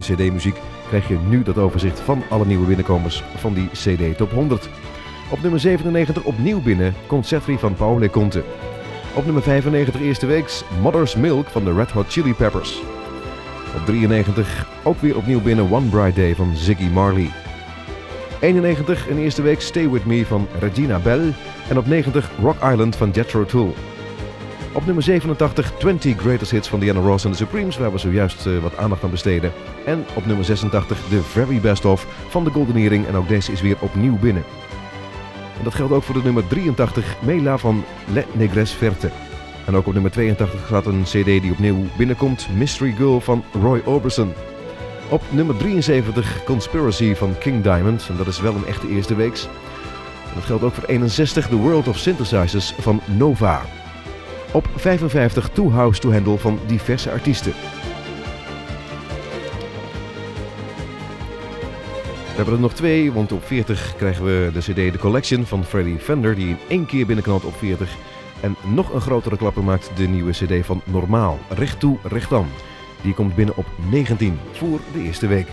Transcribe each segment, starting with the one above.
CD-muziek krijg je nu dat overzicht van alle nieuwe binnenkomers van die CD Top 100. Op nummer 97 opnieuw binnen Concerti van Paul Leconte. Op nummer 95 eerste weeks Mother's Milk van de Red Hot Chili Peppers. Op 93 ook weer opnieuw binnen One Bright Day van Ziggy Marley. 91 een eerste week Stay With Me van Regina Belle. En op 90 Rock Island van Jethro Tull. Op nummer 87 20 Greatest Hits van Diana Ross en The Supremes, waar we zojuist wat aandacht aan besteden. En op nummer 86 The Very Best Of van de Golden Earring en ook deze is weer opnieuw binnen. En dat geldt ook voor de nummer 83 Mela van Les Négresses Vertes. En ook op nummer 82 staat een CD die opnieuw binnenkomt, Mystery Girl van Roy Orbison. Op nummer 73 Conspiracy van King Diamond, en dat is wel een echte eerste weeks. En dat geldt ook voor 61 The World of Synthesizers van Nova. Op 55 Too House to Handle van diverse artiesten. We hebben er nog twee, want op 40 krijgen we de CD The Collection van Freddie Fender, die in één keer binnenknalt op 40. En nog een grotere klapper maakt de nieuwe CD van Normaal, Recht Toe, Recht Aan. Die komt binnen op 19 voor de eerste week.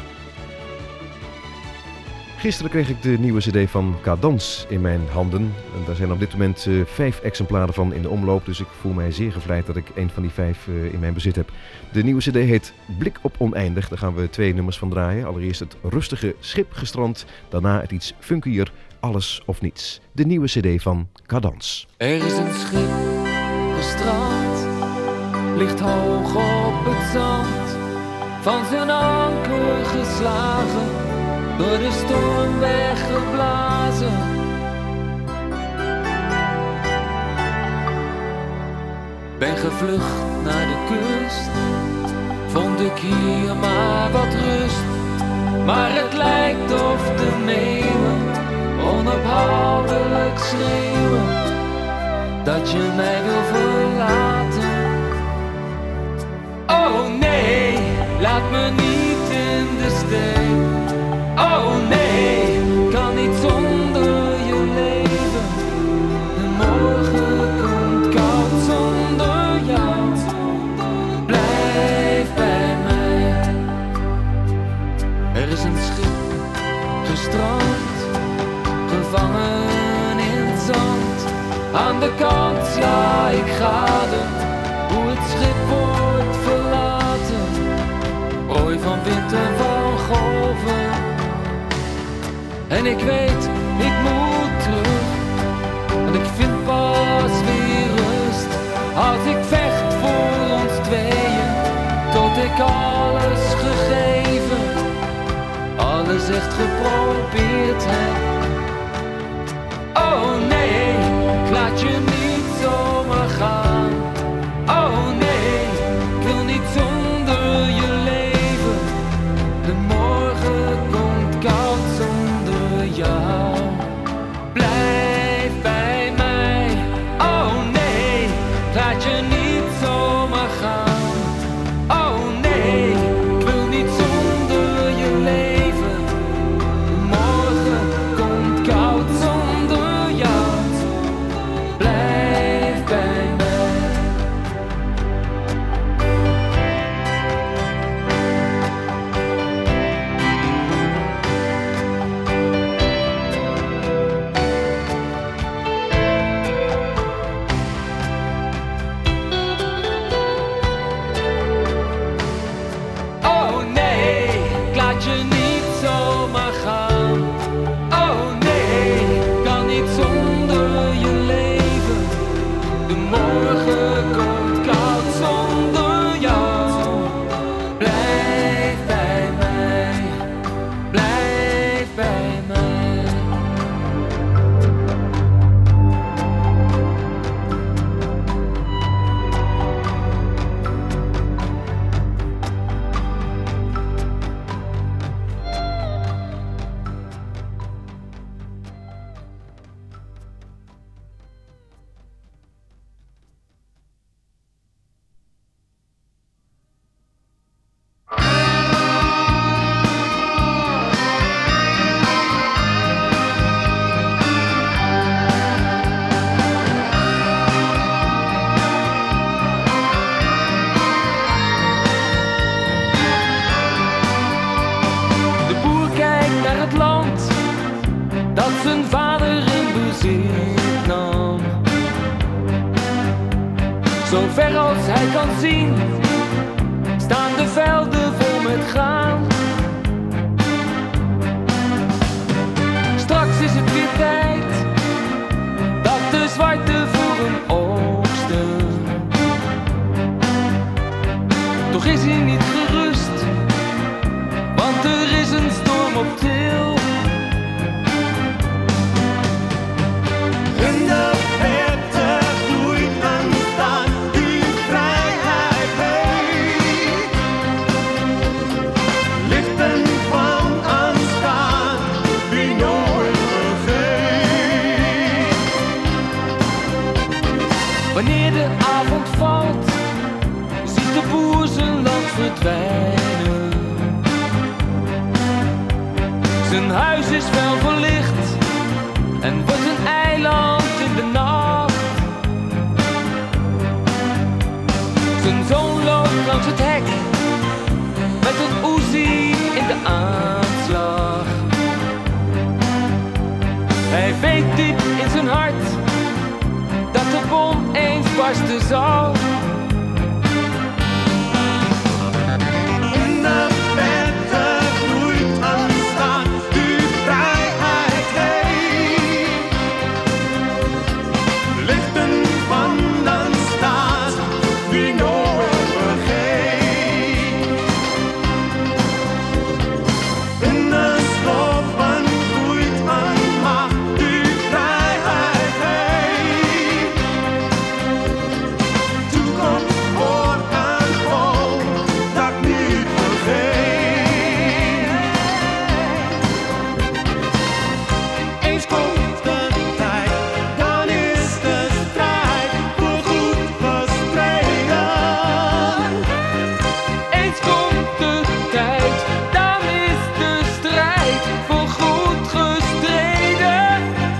Gisteren kreeg ik de nieuwe CD van Cadans in mijn handen. En daar zijn op dit moment 5 exemplaren van in de omloop. Dus ik voel mij zeer gevleid dat ik een van die 5 in mijn bezit heb. De nieuwe CD heet Blik op Oneindig. Daar gaan we 2 nummers van draaien. Allereerst het rustige Schip gestrand. Daarna het iets funkier Alles of Niets. De nieuwe CD van Cadans. Er is een schip gestrand, ligt hoog op het zand, van zijn anker geslagen, door de storm weggeblazen. Ben gevlucht naar de kust, vond ik hier maar wat rust. Maar het lijkt of de meeuwen onophoudelijk schreeuwen dat je mij wil verlaten. Oh nee, laat me niet in de steek. Oh nee, kan niet zonder je leven. De morgen komt koud zonder jou. Blijf bij mij. Er is een schip gestrand, gevangen in het zand. Aan de kant, ja ik ga er, hoe het schip wordt verlaten. Prooi van wind en van golven. En ik weet, ik moet terug, want ik vind pas weer rust als ik vecht voor ons tweeën, tot ik alles gegeven, alles echt geprobeerd heb. Oh nee, ik laat je niet zomaar gaan. Oh nee, ik wil niet zonder je leven. De morgen komt koud zonder jou. Blijf bij mij. Oh nee, ik laat je niet zomaar gaan. Oh nee, ik wil niet zonder je leven. De morgen komt koud zonder jou. Blijf bij mij. Oh nee, ik laat je niet zomaar gaan. Oh nee, ik kan niet zonder je leven. De morgen komt koud zonder jou. Blijf bij mij, blijf bij mij. zich nam. Zo ver als hij kan zien, staan de velden vol met graan. Straks is het weer tijd dat de zwarte voeren oogsten. Toch is hij niet gerust, want er is een storm op til. In de verte groeit een stad die vrijheid heeft. Lichten van aanstaan die nooit vergeet. Wanneer de avond valt, ziet de boer zijn land verdwijnen. Zijn huis is wel verlicht en wordt een eiland in de nacht. Zijn zoon loopt langs het hek met een Uzi in de aanslag. Hij weet diep in zijn hart dat de bom eens barsten zal. In de verte groeit een stad die vrijheid heeft. Lichten van een stad die nooit vergeet. In de sloffen groeit een macht die vrijheid heeft. Toekomst voor een volk dat niet vergeet. Eens komt de tijd, dan is de strijd voorgoed gestreden. Eens komt de tijd, dan is de strijd voorgoed gestreden.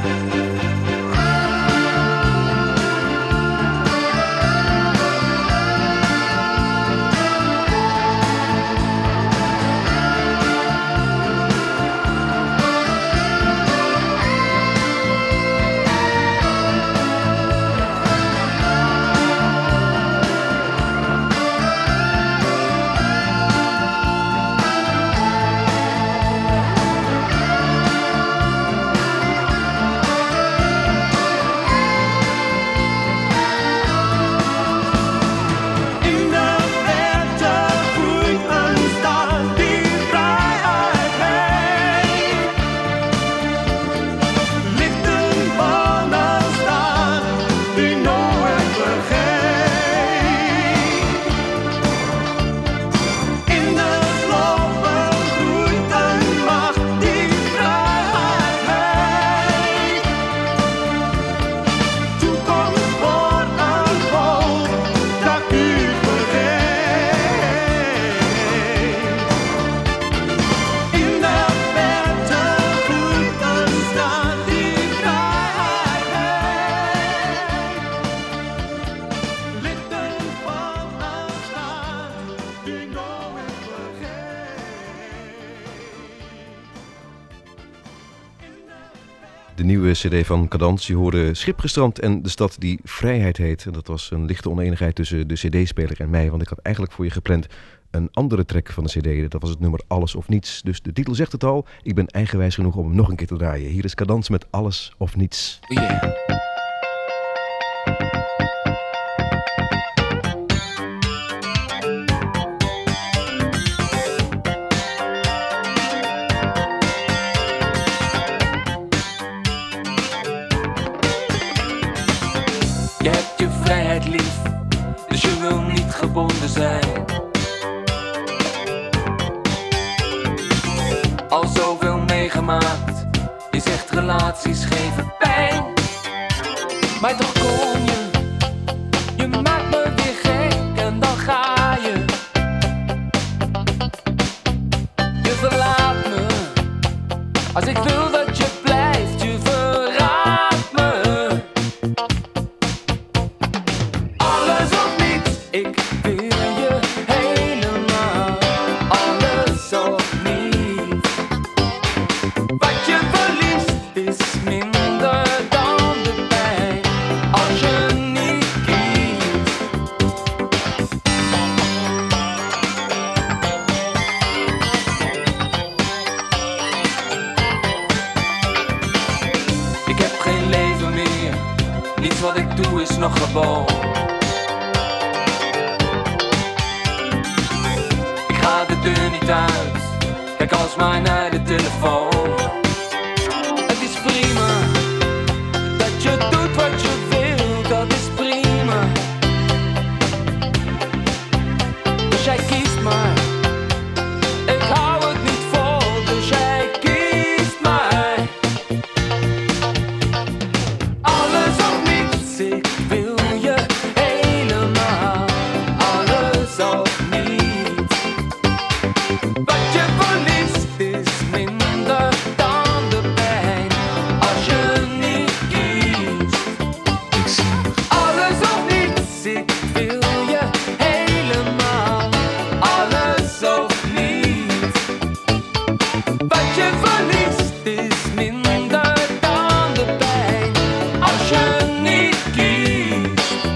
In de verte groeit een stad die vrijheid heeft. Lichten van een stad die nooit vergeet. In de sloffen groeit een macht die vrijheid heeft. Toekomst voor een volk dat niet vergeet. In de verte groeit een stad die vrijheid heeft. Lichten van een stad die nooit vergeet. De nieuwe cd van Cadans, je hoorde Schipgestrand en de stad die vrijheid heet. En dat was een lichte oneenigheid tussen de cd-speler en mij, want ik had eigenlijk voor je gepland een andere track van de cd. Dat was het nummer Alles of Niets. Dus de titel zegt het al, ik ben eigenwijs genoeg om hem nog een keer te draaien. Hier is Cadans met Alles of Niets. Yeah. Je hebt je vrijheid lief, dus je wil niet gebonden zijn. Al zoveel meegemaakt, je zegt relaties geven pijn. Maar toch kom je maakt me weer gek en dan ga je. Je verlaat me, als ik wil dat je blijft, je verraadt me. Alles of niets, ik wil je helemaal. Alles of niets. Wat je verliest is minder dan nog gewoon. Ik ga de deur niet uit, kijk alsmaar naar de telefoon. Het is prima, dat je doet wat je wil, dat is prima. Dus jij kiest maar, ik hou het niet vol, dus jij kiest maar. Alles of niets, ik wil je helemaal. Alles of niets. Wat je verliest is minder dan de pijn als je niet kiest. Alles of niets, ik wil je helemaal. Alles of niets. Wat je verliest is minder dan de pijn als je niet kiest.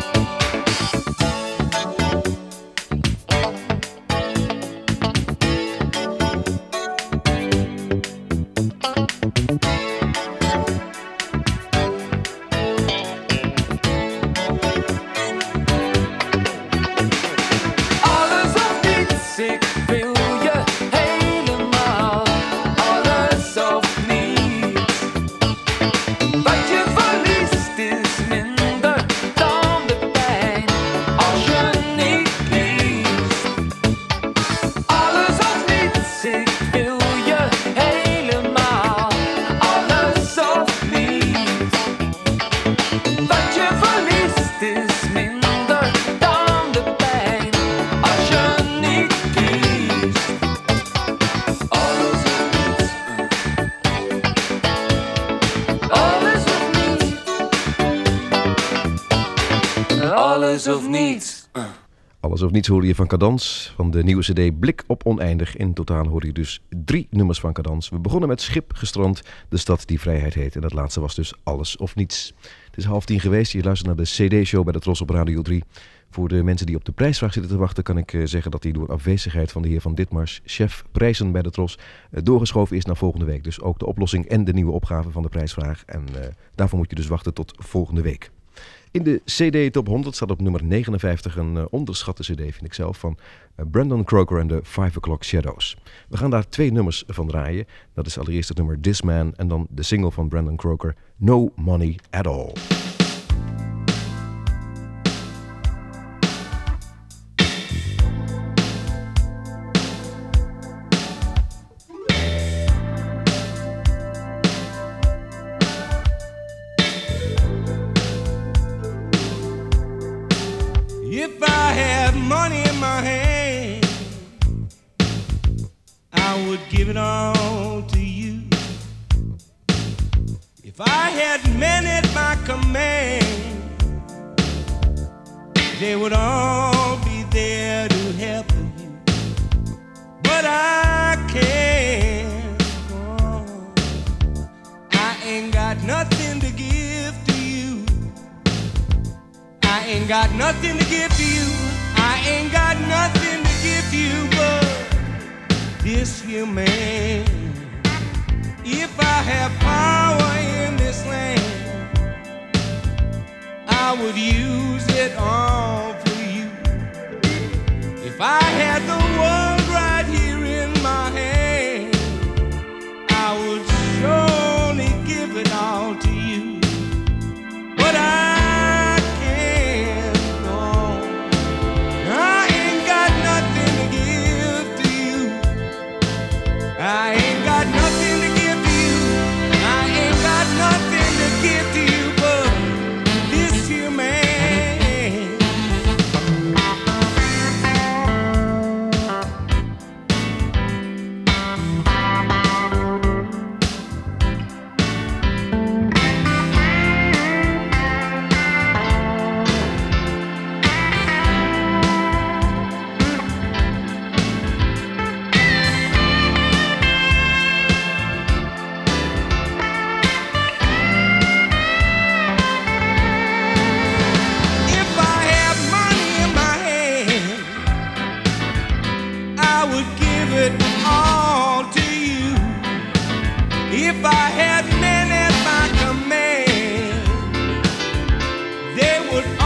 Alles of niets, ik wil je helemaal. Alles of niets. Wat je verliest is minder dan de pijn als je niet kiest. Alles of niets, ik wil je helemaal. Alles of niets. Wat je verliest is minder dan de pijn als je niet kiest. Alles of niets. Alles of niets. Alles of niets. Alles of niets hoorde je van Cadans, van de nieuwe cd Blik op Oneindig. In totaal hoorde je dus 3 nummers van Cadans. We begonnen met Schip gestrand, de stad die vrijheid heet. En dat laatste was dus Alles of niets. Het is 9:30 geweest, je luistert naar de cd-show bij de Tros op Radio 3. Voor de mensen die op de prijsvraag zitten te wachten, kan ik zeggen dat die door afwezigheid van de heer Van Ditmars, chef prijzen bij de Tros, doorgeschoven is naar volgende week. Dus ook de oplossing en de nieuwe opgave van de prijsvraag. En daarvoor moet je dus wachten tot volgende week. In de CD Top 100 staat op nummer 59 een onderschatte CD, vind ik zelf, van Brandon Croker en de 5 O'Clock Shadows. We gaan daar 2 nummers van draaien. Dat is allereerst het nummer This Man en dan de single van Brandon Croker, No Money At All. If I had money in my hand, I would give it all to you. If I had men at my command, they would all be there to help you. But I can't. Oh, I ain't got nothing to give to you. I ain't got nothing to give to you. I ain't got nothing to give to you but this here man. If I have power in this land, I would use it all for you. If I had the world right here in my hand, I would surely give it all to you. But I can't, no. I ain't got nothing to give to you. I ain't got nothing to give to you. I ain't got nothing to give to you but this here man. If I had men at my command, they would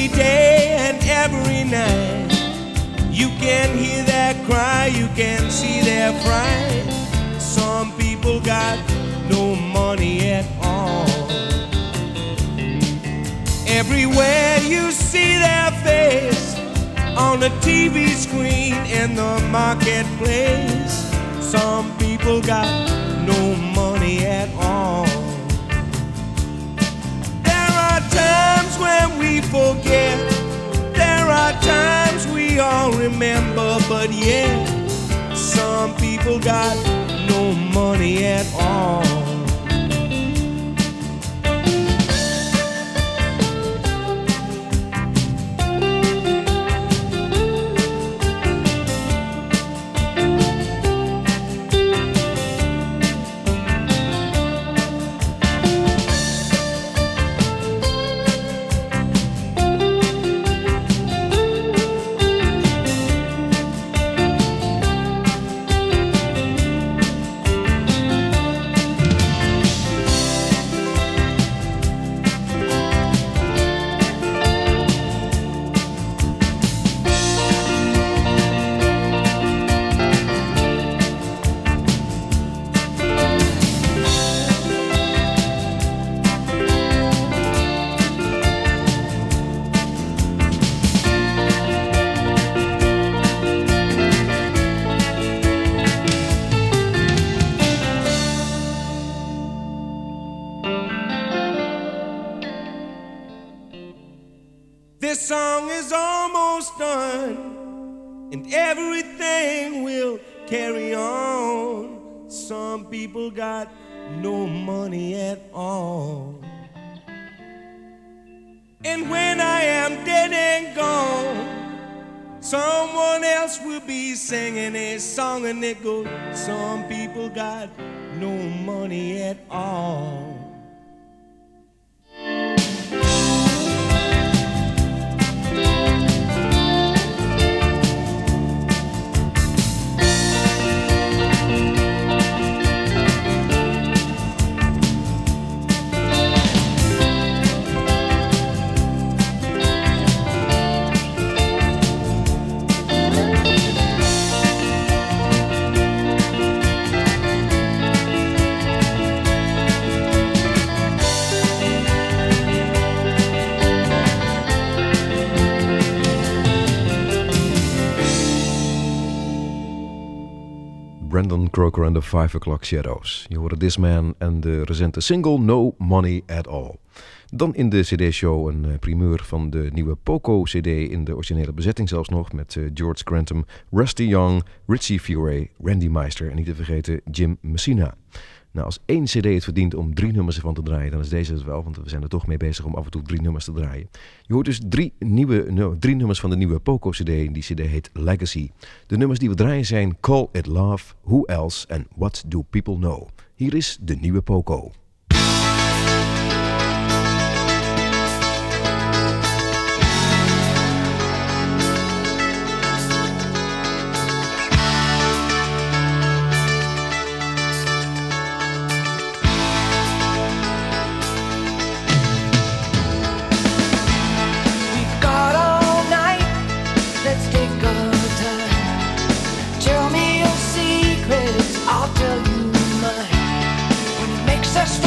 every day and every night. You can hear their cry, you can see their fright. Some people got no money at all. Everywhere you see their face, on the TV screen, in the marketplace. Some people got no money at all. There are times when we forget, there are times we all remember, but yeah, some people got no money at all. This song is almost done, and everything will carry on. Some people got no money at all. And when I am dead and gone, someone else will be singing a song, and it goes, some people got no money at all. Brandon Croker and the 5 O'Clock Shadows. Je hoorde This Man en de recente single No Money At All. Dan in de cd-show een primeur van de nieuwe Poco-cd in de originele bezetting zelfs nog, met George Grantham, Rusty Young, Richie Furay, Randy Meister en niet te vergeten Jim Messina. Nou, als één cd het verdient om 3 nummers ervan te draaien, dan is deze het wel, want we zijn er toch mee bezig om af en toe 3 nummers te draaien. Je hoort dus 3 nummers van de nieuwe Poco-cd. Die cd heet Legacy. De nummers die we draaien zijn Call It Love, Who Else en What Do People Know. Hier is de nieuwe Poco. Tell me your secrets, I'll tell you mine. When it makes us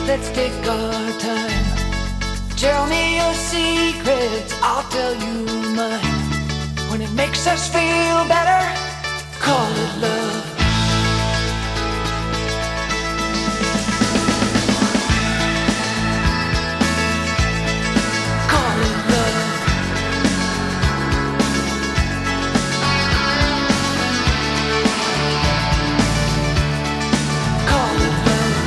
let's take our time. Tell me your secrets, I'll tell you mine. When it makes us feel better, call it love. Call it love. Call it love.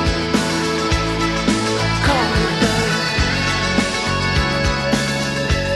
Call it love.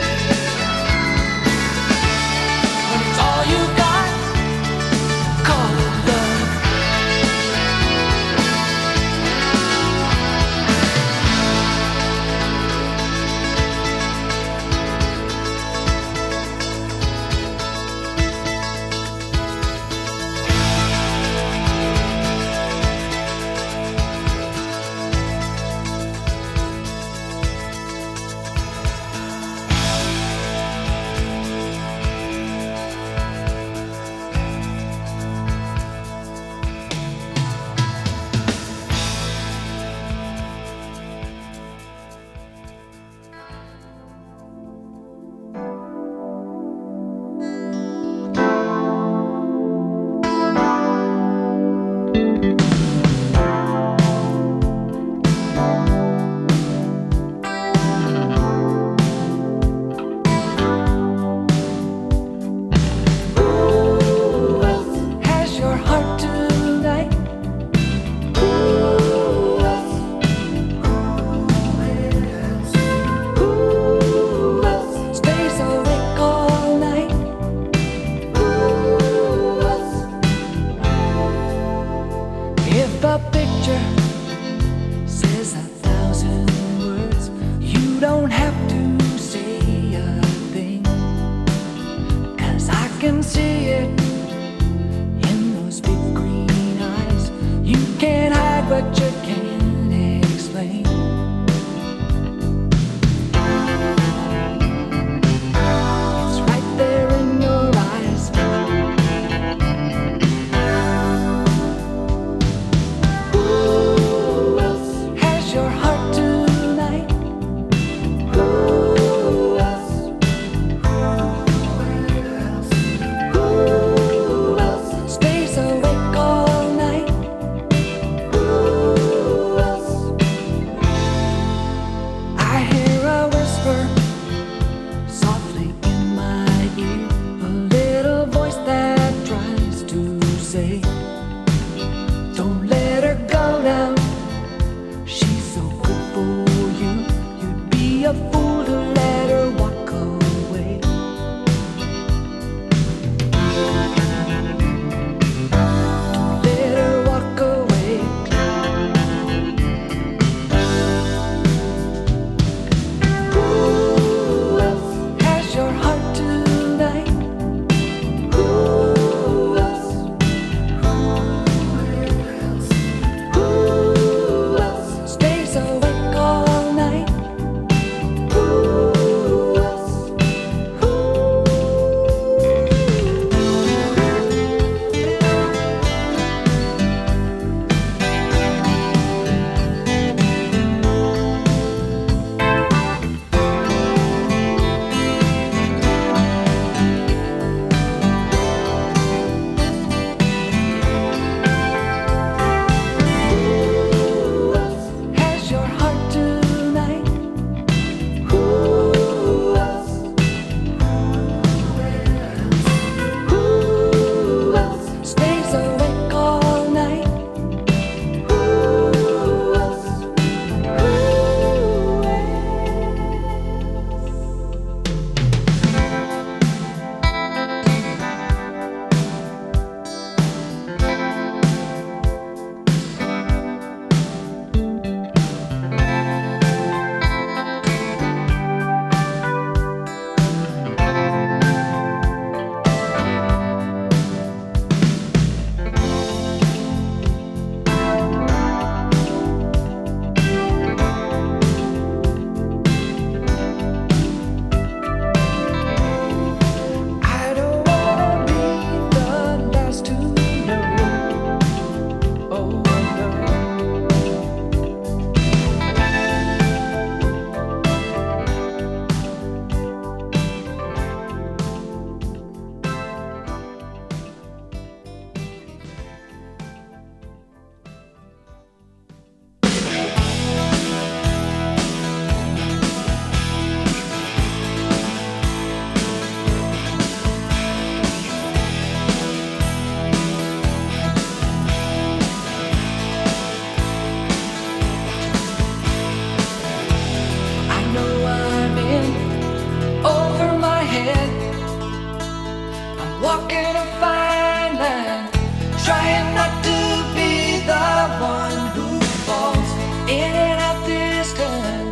trying not to be the one who falls in and out this time.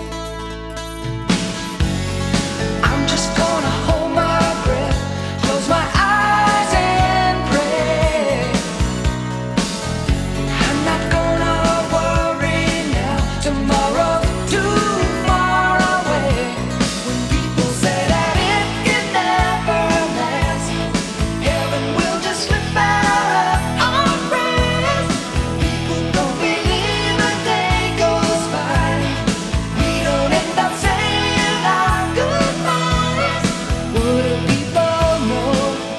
I'm just gonna hold my breath, close my eyes and pray. I'm not gonna worry now, tomorrow's too far away. When people say that it can never last, heaven will just slip out of our prayers. People don't believe a day goes by, we don't end up saying our goodbyes. What do people know?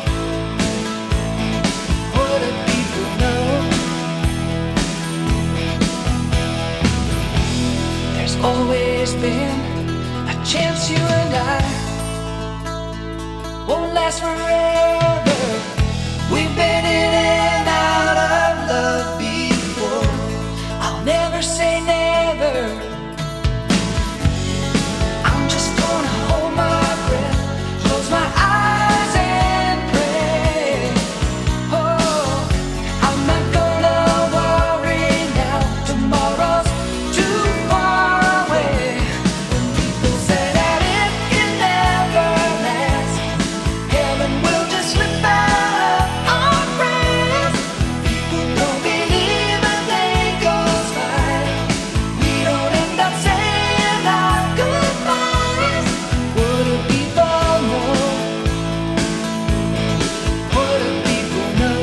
What do people know? There's always been a chance you and I won't last forever. We've been in and out of love before. I'll never say never. I'm just gonna hold my breath, close my eyes and pray. Oh, I'm not gonna worry now, tomorrow's too far away. When people say that it can never last, heaven will just slip out of our prayers. People don't believe a day goes by, we don't end up saying our goodbyes. What do people know? What do people know?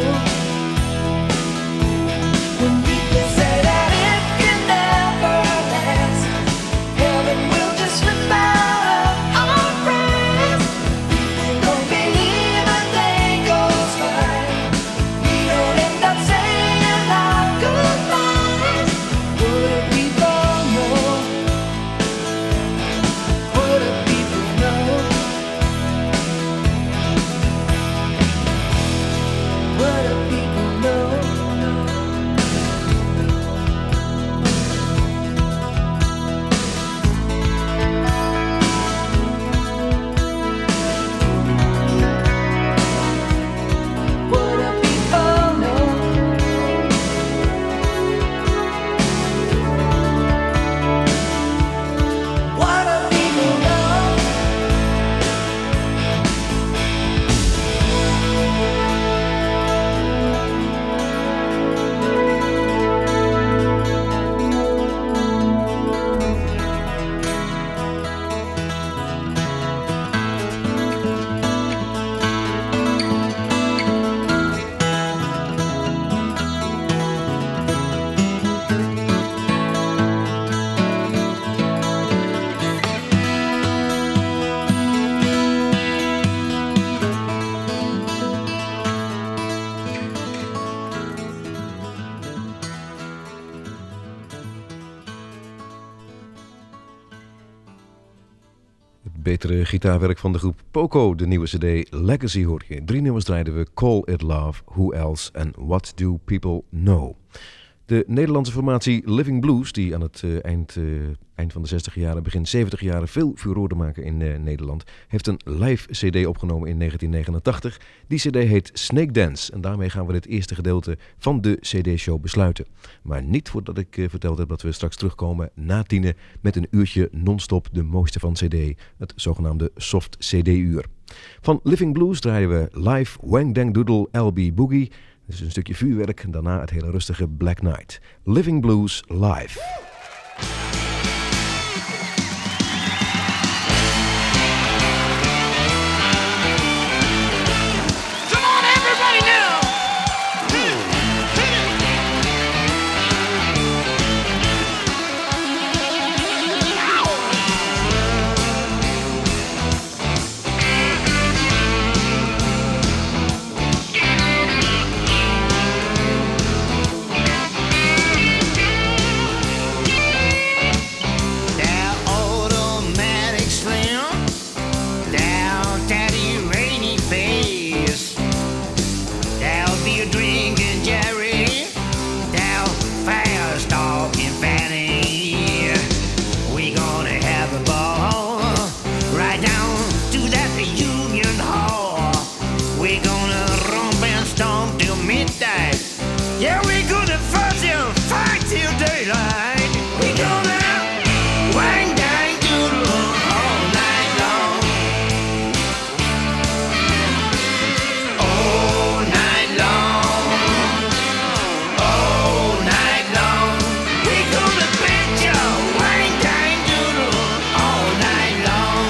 When people say that it can never last, heaven will just slip out of our prayers. People don't believe a day goes by, we don't end up saying our goodbyes. What do people know? What do people know? What do people know? What do people know? What do people know? Het betere gitaarwerk van de groep Poco, de nieuwe cd Legacy hoor je. 3 nummers draaiden we: Call It Love, Who Else en What Do People Know. De Nederlandse formatie Living Blues, die aan het eind van de 60 jaren, begin 70 jaren veel furoren maken in Nederland, heeft een live cd opgenomen in 1989. Die cd heet Snake Dance en daarmee gaan we dit eerste gedeelte van de cd-show besluiten. Maar niet voordat ik verteld heb dat we straks terugkomen na 10 met een uurtje non-stop de mooiste van cd, het zogenaamde soft cd-uur. Van Living Blues draaien we live Wang Dang Doodle LB Boogie. Dus een stukje vuurwerk en daarna het hele rustige Black Knight. Living Blues live. Come on, everybody now! We're gonna romp and stomp till midnight. Yeah, we're gonna fuss and fight till daylight. We're gonna wang dang doodle all night long. All night long. All night long. We're gonna bet ya wang dang doodle all night long.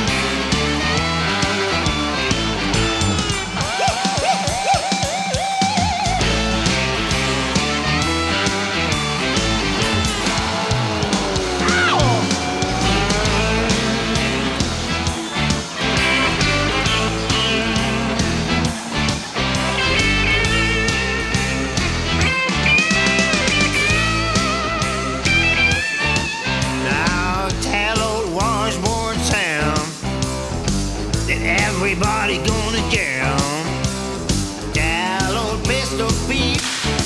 Now tell old Washburn Sam that everybody gonna jam. Tell old Mr. Pete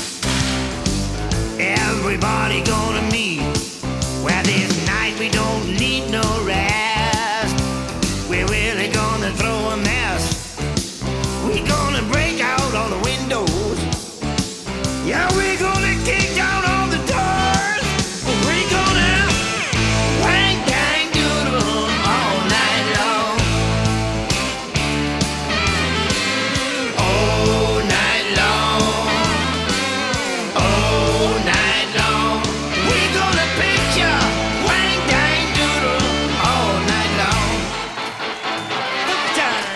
everybody gonna meet. Well, this night we don't need no rest. We're really gonna throw a mess. We're gonna break out all the windows. Yeah, we're gonna kick down all the doors. We're gonna wang dang doodle all night long. All night long. All night long. We're gonna picture wang dang doodle all night long. Look time.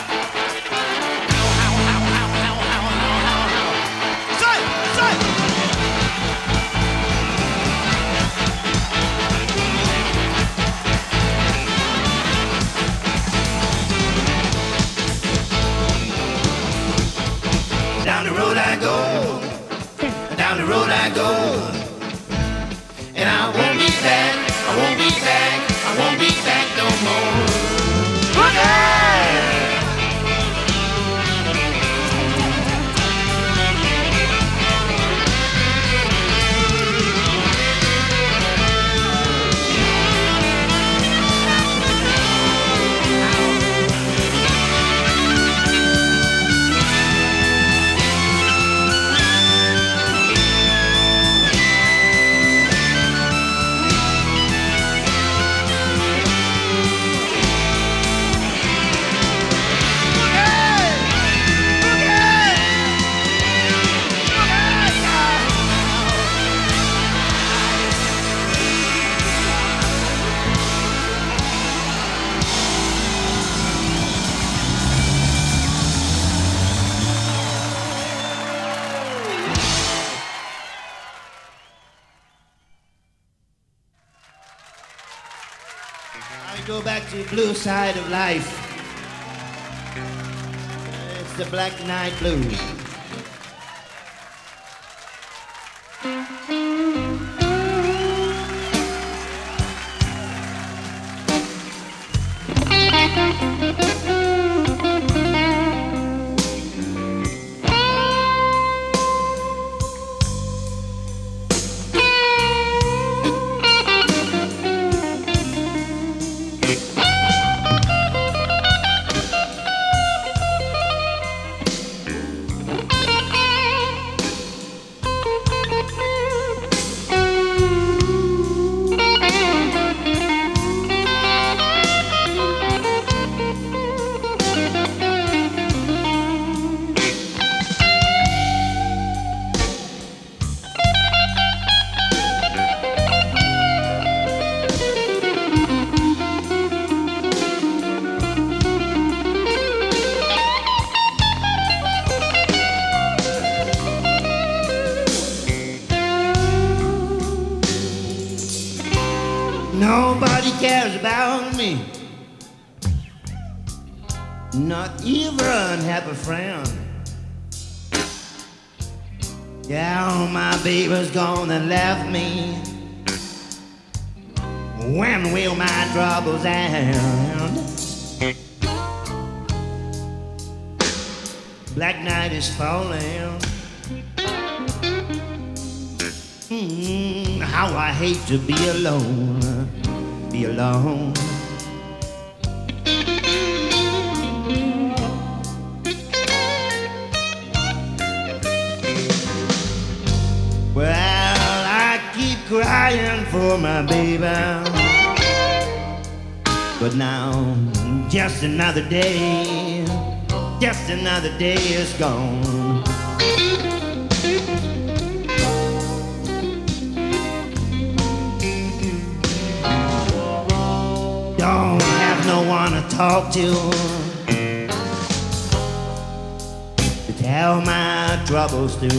Say, say. Down the road I go, down the road I go, and I won't be back, I won't be back, I won't be back no more. Boogie! I go back to the blue side of life. It's the Black Night Blues. Nobody cares about me, not even an unhappy friend. Yeah, my baby's gone and left me. When will my troubles end? Black night is falling. How I hate to be alone, be alone. crying for my baby. But now, just another day is gone. Don't have no one to talk to tell my troubles to.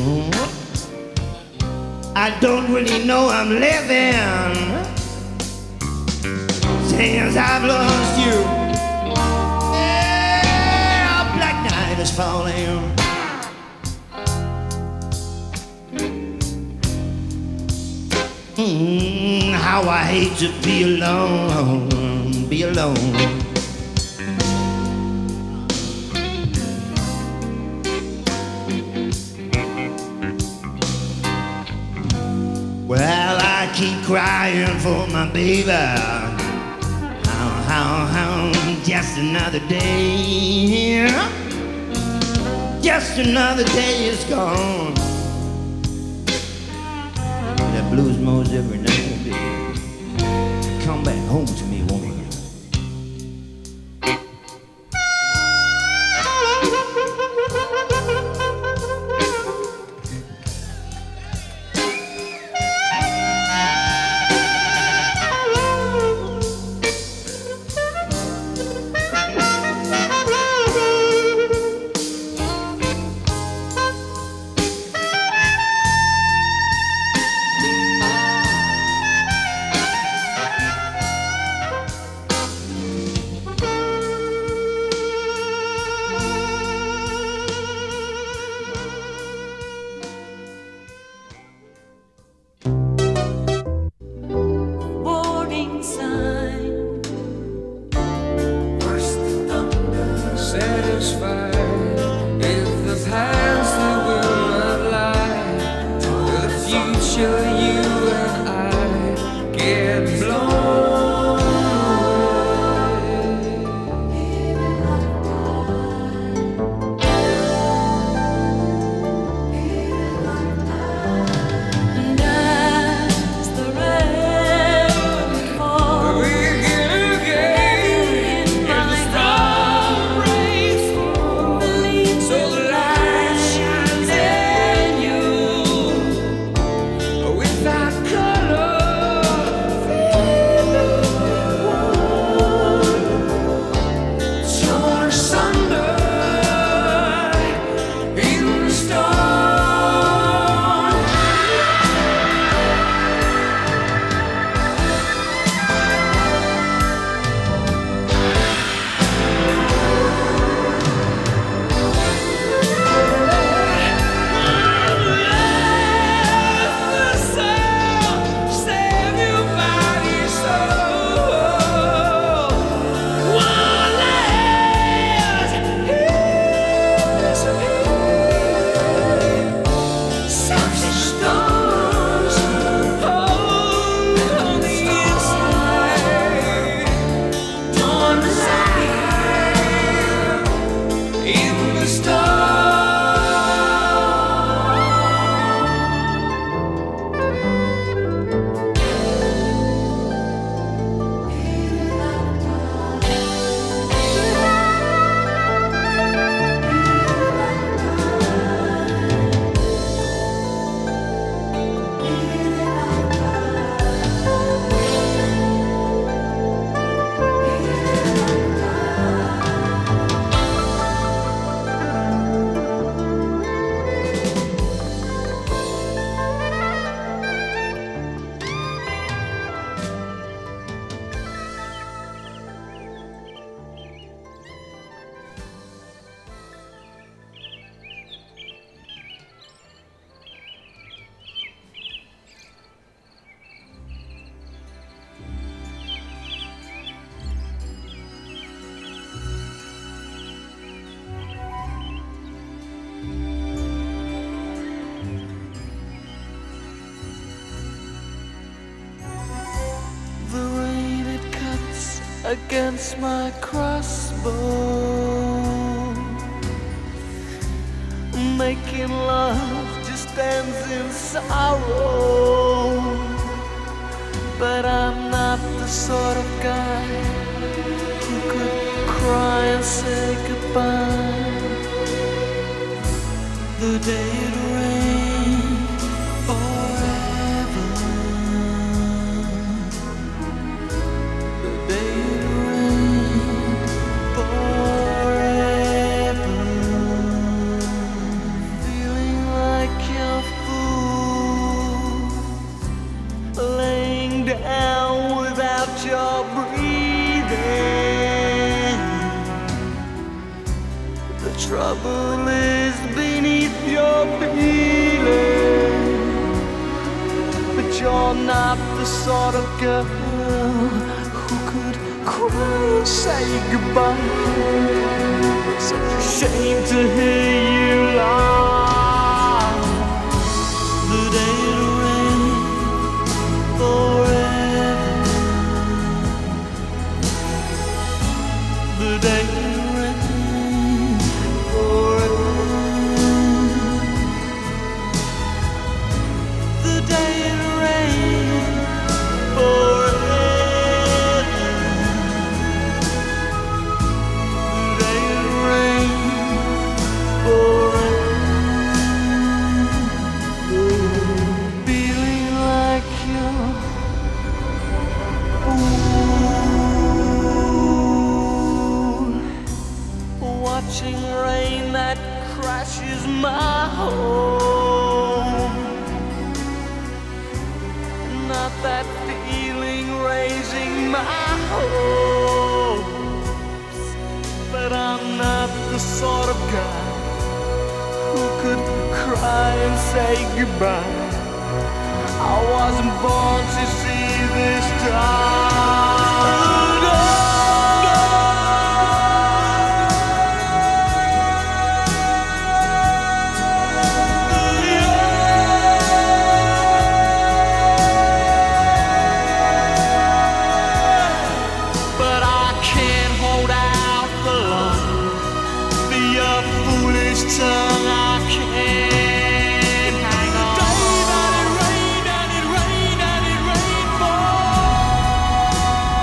I don't really know I'm living since I've lost you. Yeah, black night is falling. How I hate to be alone, be alone. Well, I keep crying for my baby. How, just another day. Just another day is gone. That blues moans every night and day. Come back home to me, woman. Against my crossbow, making love just ends in sorrow. but I'm not the sort of guy who could cry and say goodbye the day it rained forever. The day it rained forever. Feeling like a fool, laying down without your breathing. The trouble is beneath your feeling, but you're not the sort of girl who could cry and say goodbye. Such a shame to hear you lie. The day it rained forever. The day it rained forever. The day it rained forever. The day it rained forever. Feeling like you're watching rain that crashes my home. Not that feeling raising my hopes, but I'm not the sort of guy who could cry and say goodbye. I wasn't born to see this time. But I can't hold out for long. For your foolish tongue, I can't hang on. The day that it rained and it rained and it rained for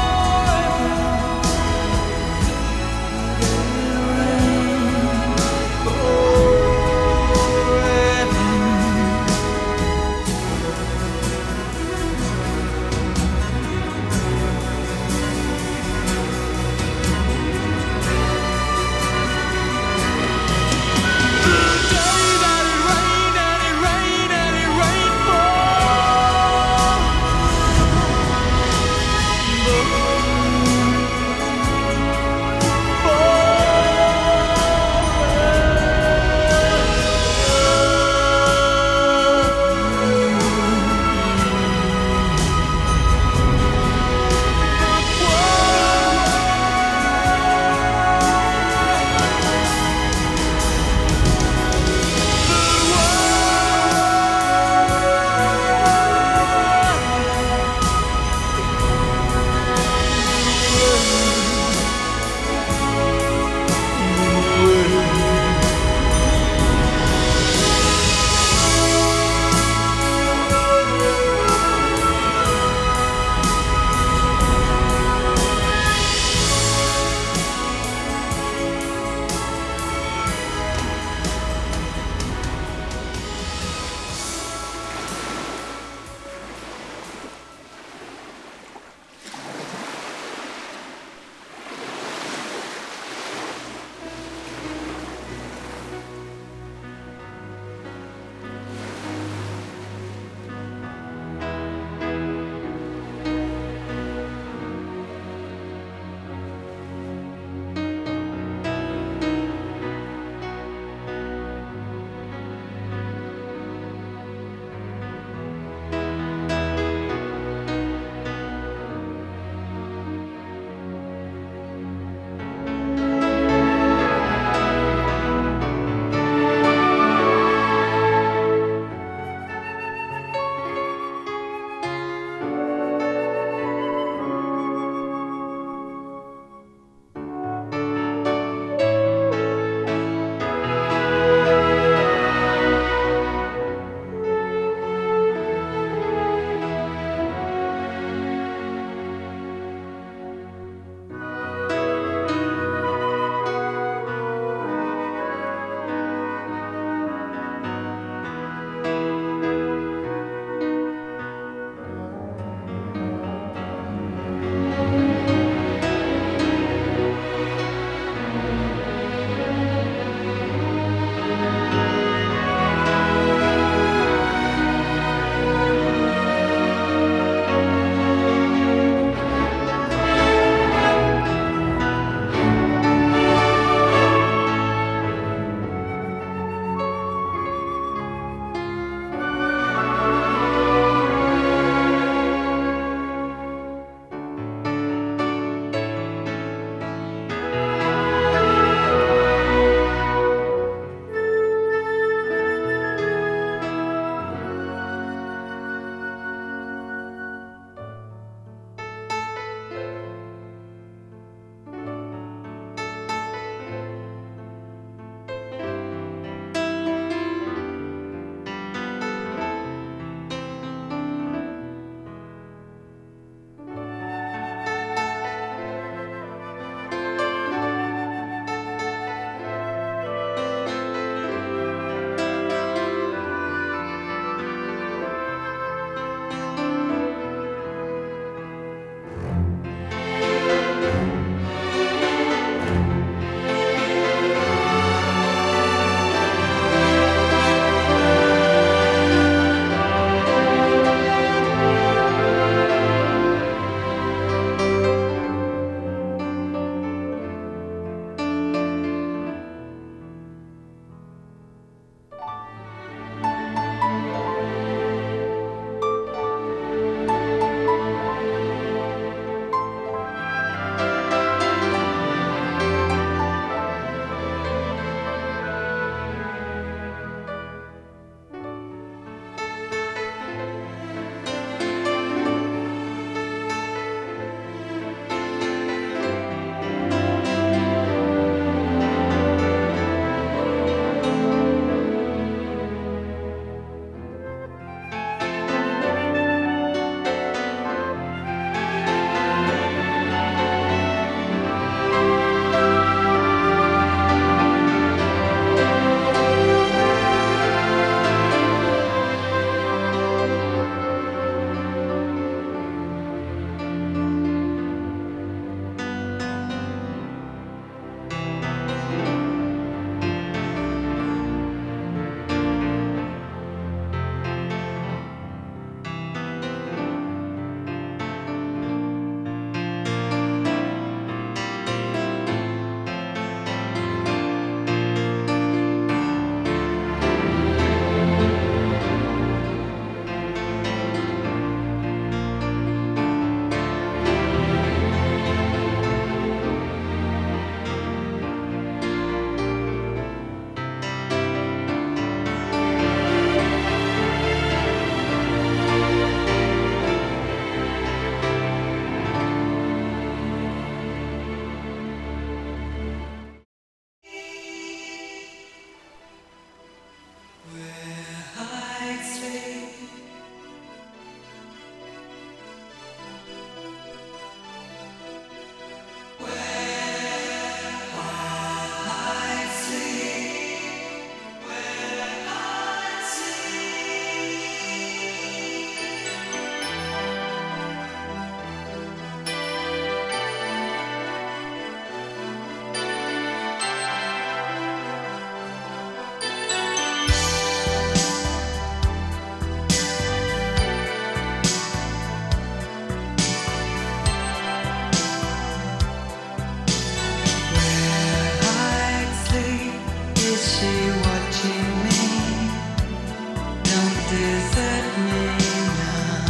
desert me now.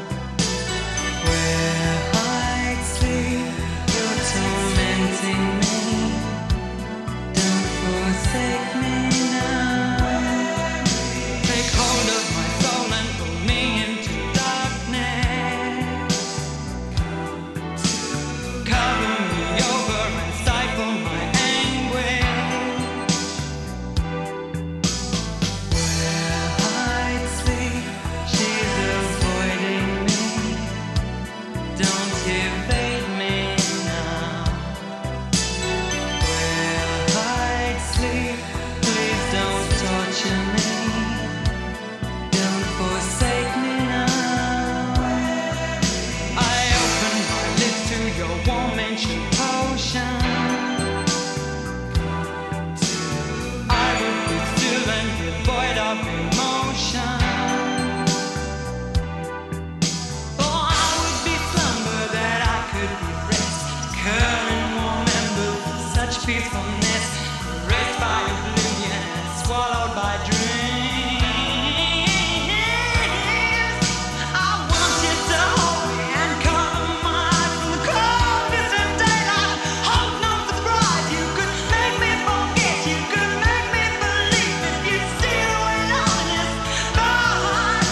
Where I'd sleep, you're tormenting me. Don't forsake me now. Take hold of my soul and pull me into darkness. Cover me over and stifle my anguish. Where I'd sleep, she's avoiding me. Don't evade me now. Where I'd sleep, please don't torture me. Don't forsake me now. I open my lips to your warm ancient potion. I would be still and devoid of emotion. For I would be slumber that I could be rest. Curling warm embers of such peacefulness. Erased by oblivion and swallowed by dreams. I want you to hold me and cover my eyes from the cold distant daylight. Hope no surprise. You could make me forget. You could make me believe if you see the way loneliness behind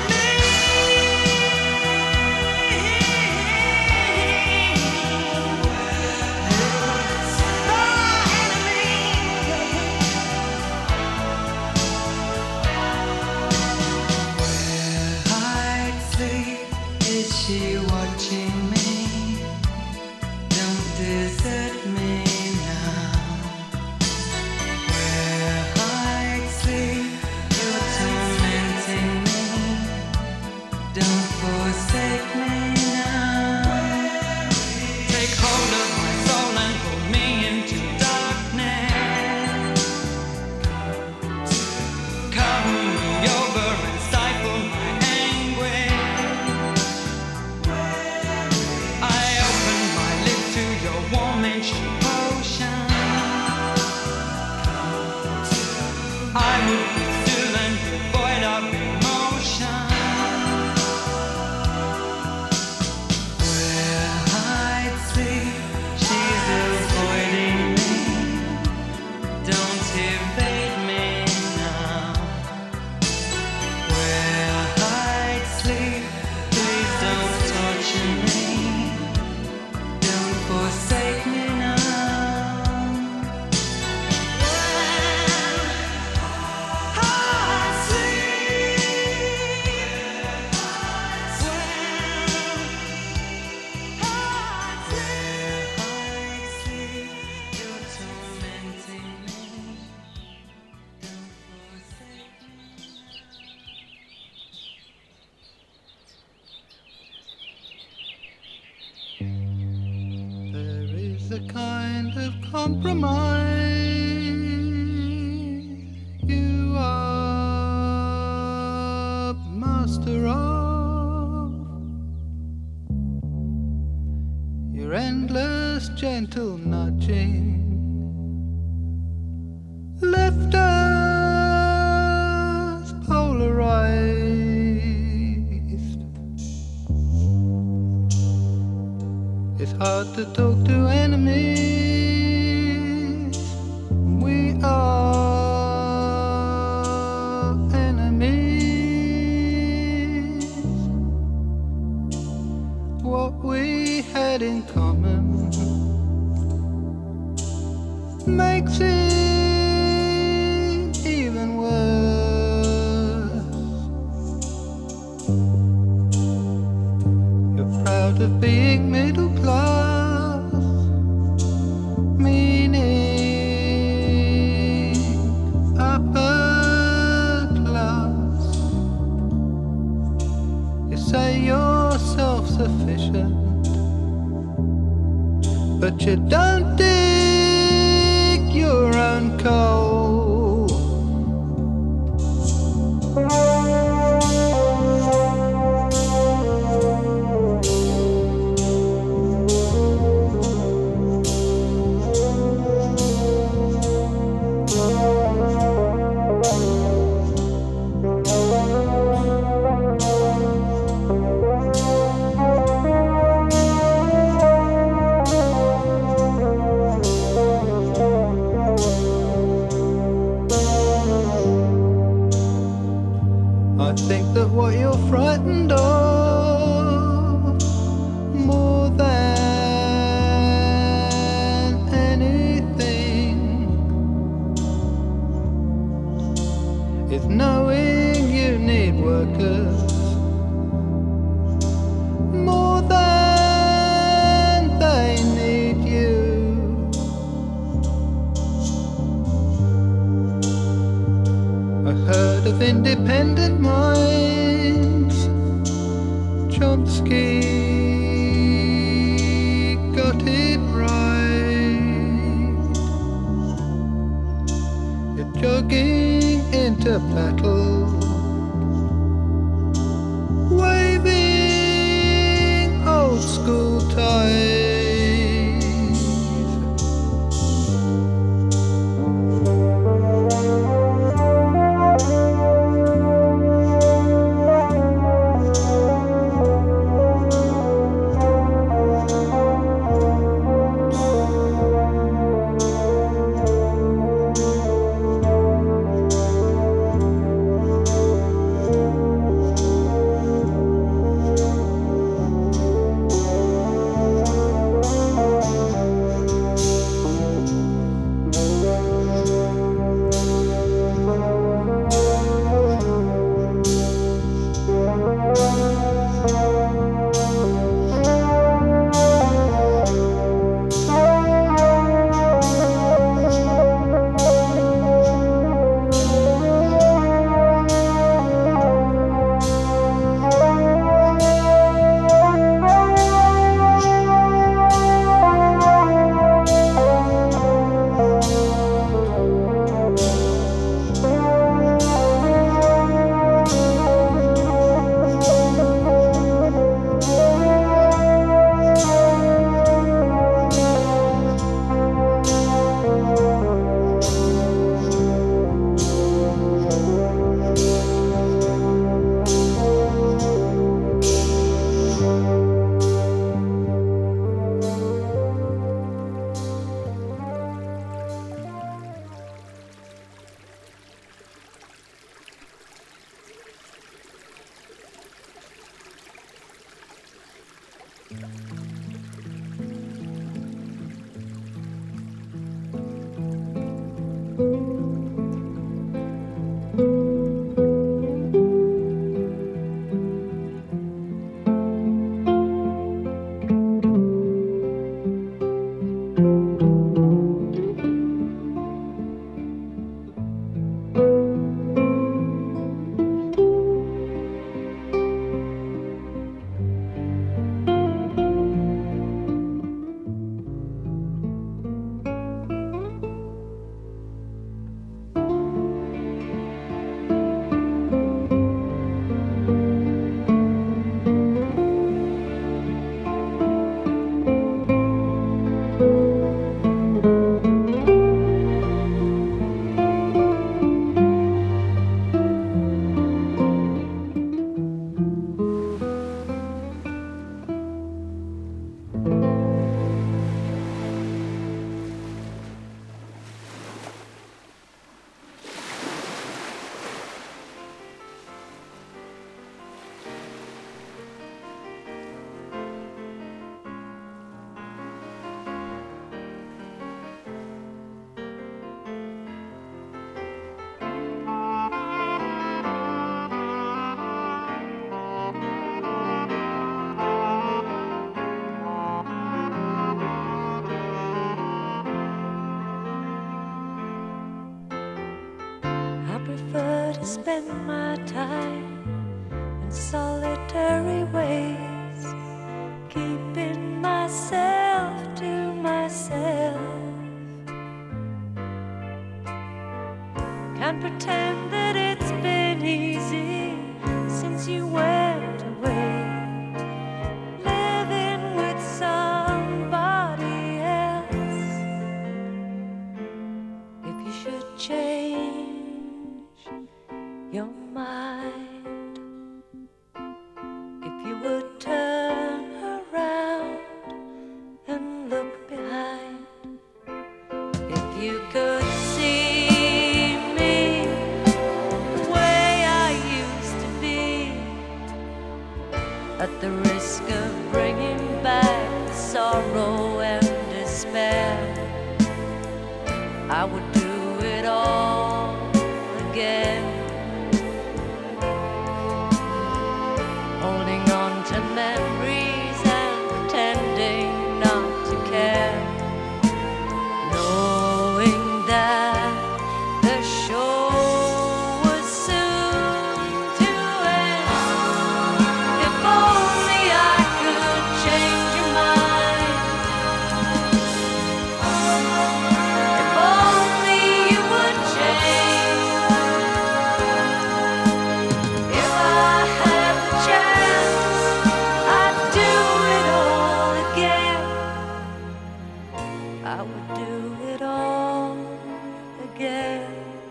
I'd sleep, is she watching me? Don't desert me now. Where I'd sleep, you're tormenting me. Don't forsake me now. Take hold of my soul and pull me into darkness. Cover me over and stifle my anguish. I open my lips to your warm ancient potion. I would be still and devoid of emotion. Where I'd sleep, she's avoiding me. Don't evade me now. Where I'd sleep, please don't torture me. Don't forsake me now. I'd sleep. I'd sleep. You're tormenting me. Don't forsake me. There is a kind of compromise you are master of. Your endless gentle nudging left us polarized. It's hard to talk to enemies. We are enemies. What we had in common makes it even worse. You're proud of being middle class, meaning upper class. You say you're self-sufficient, but you don't dig your own coal. I think that what you're frightened of more than anything is knowing you need workers more than they need you. A herd of independent minds, Chomsky got it right. You're jogging into battle, waving old school ties. prefer to spend my time in solitary ways, keeping myself to myself. Can't pretend that it's been easy since you went away, living with somebody else. If you should change your mind, if you would turn around and look behind, if you could see me the way I used to at the risk of bringing back sorrow and despair. I would do it all again, holding on to memories and pretending not to care, knowing that the show was soon to end. If only I could change your mind, if only you would change. If I had the chance, I'd do it all again. I would do it all again.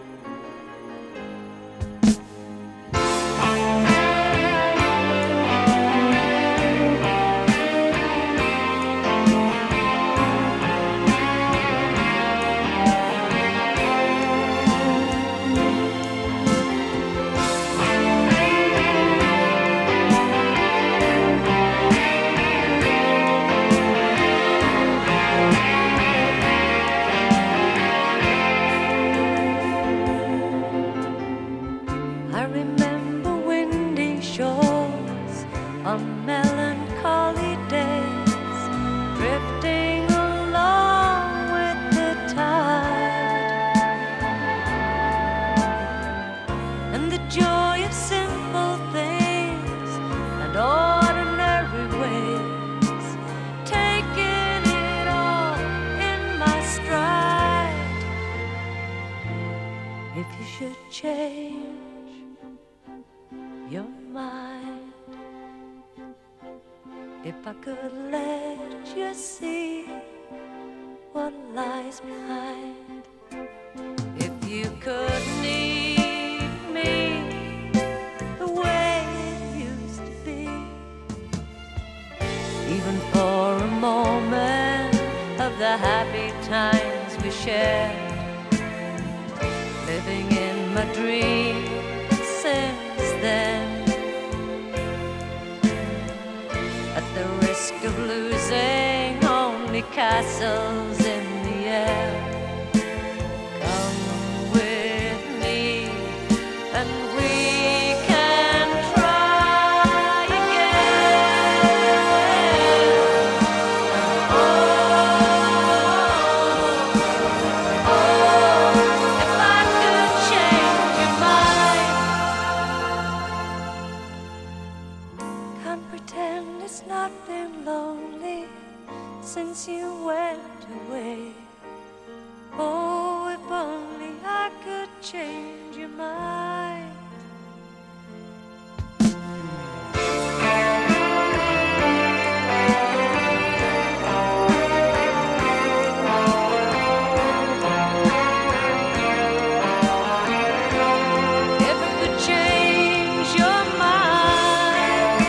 I remember windy shores on melancholy days, drifting along with the tide, and the joy of simple things and ordinary ways, taking it all in my stride. If you should change your mind, if I could let you see what lies behind, if you could need me the way it used to be, even for a moment of the happy times we shared, living in my dream since then, at the risk of losing only castles in the air. Come with me and we can try again. If I could change your mind, can't pretend it's not been lonely since you went away. Oh, if only I could change your mind. If I could change your mind,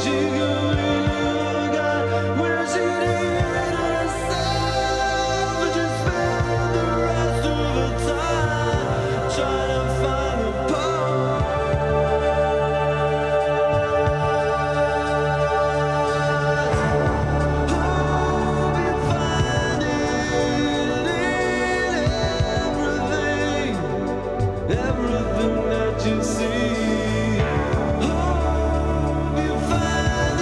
Everything that you see, hope you find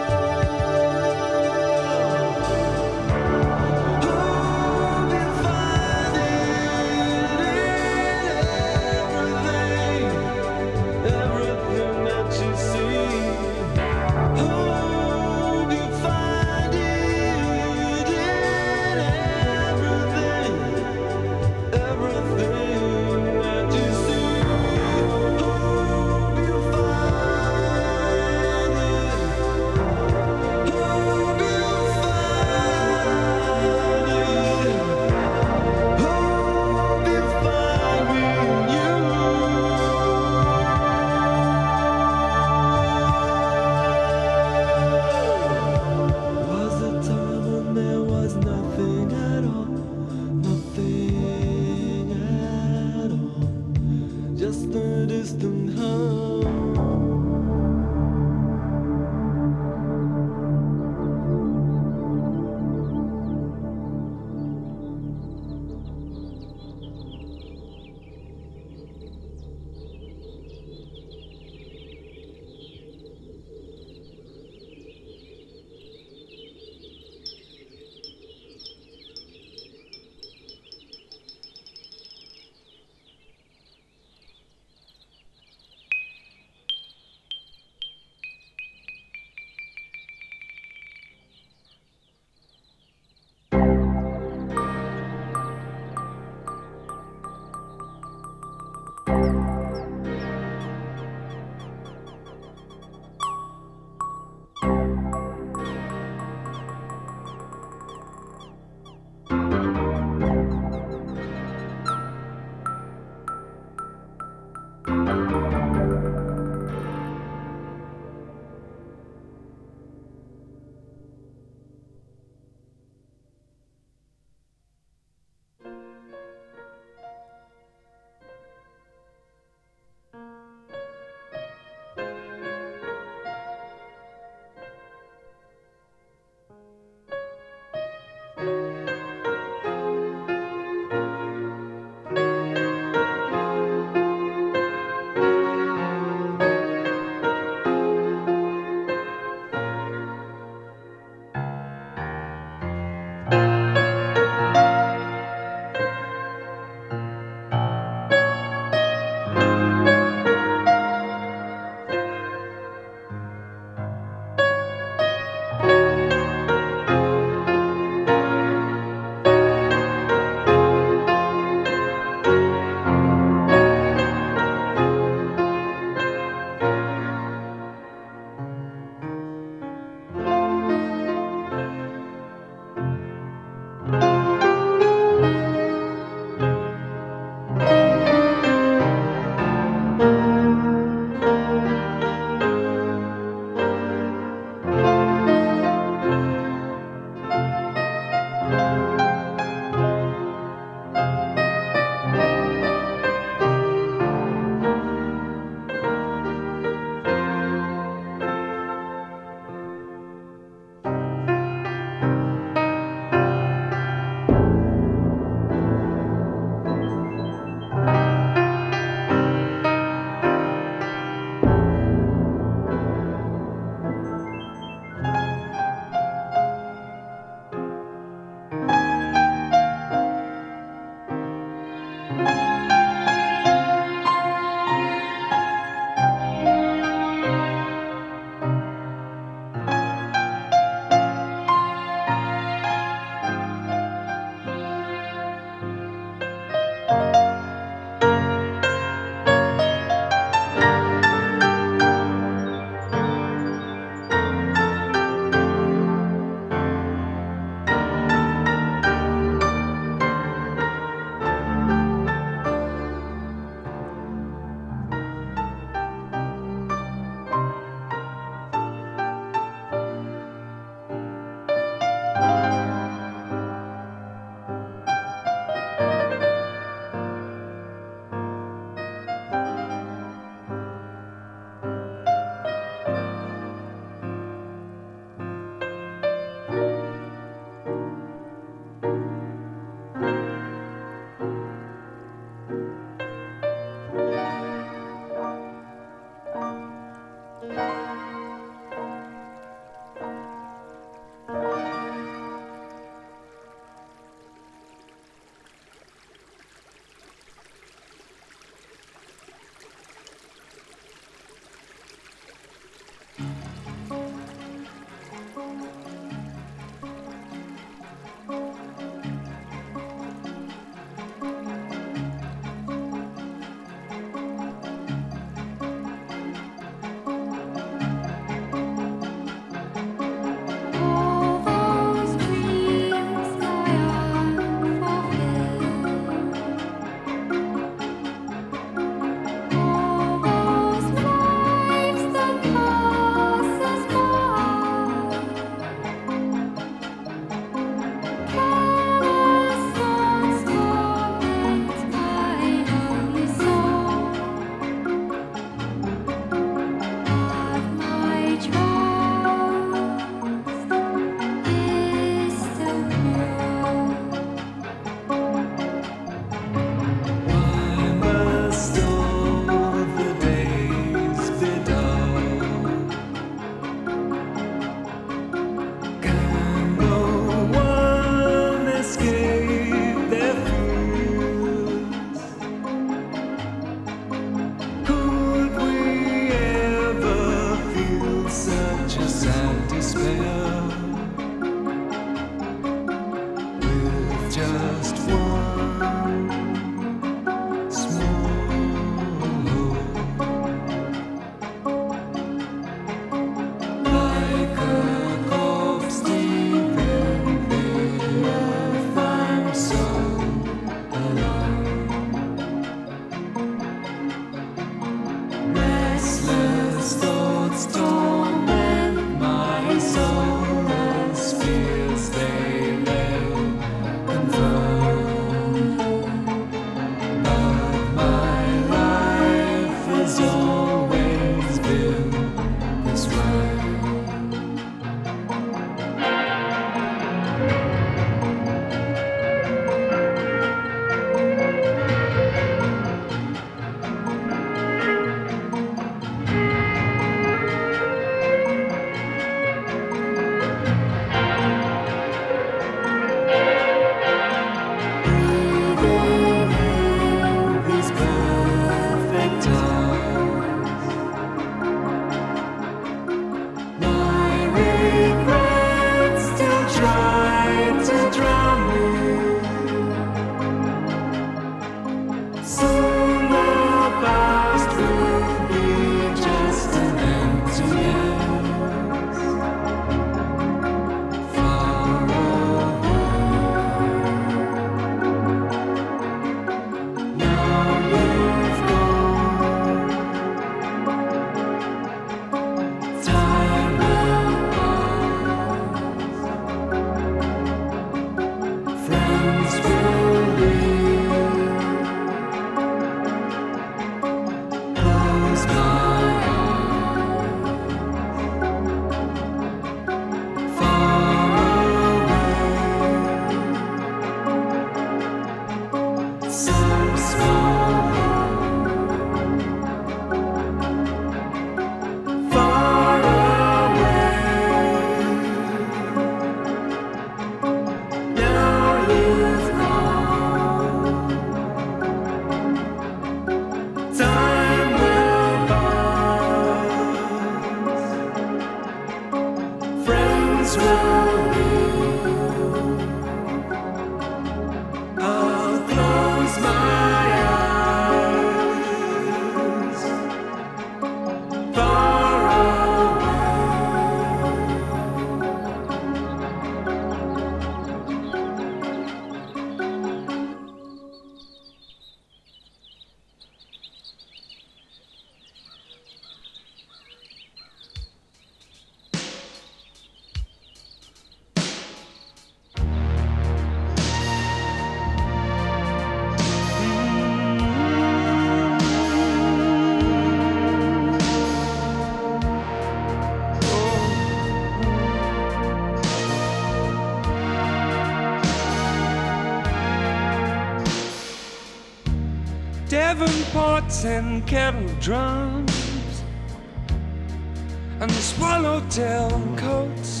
Davenports and kettle drums and the swallowtail coats,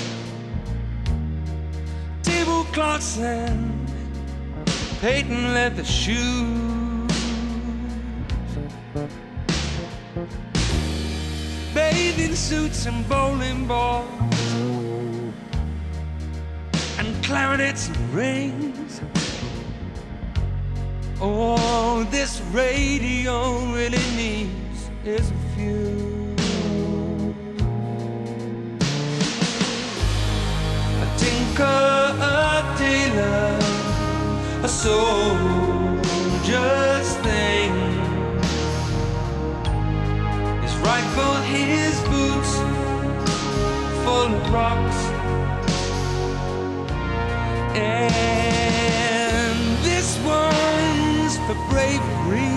tablecloths and patent leather shoes, bathing suits and bowling balls and clarinets and rings. All this radio really needs is a few. A tinker, a tailor, a soldier's thing, his rifle, his boots full of rocks, and this one's for bravery,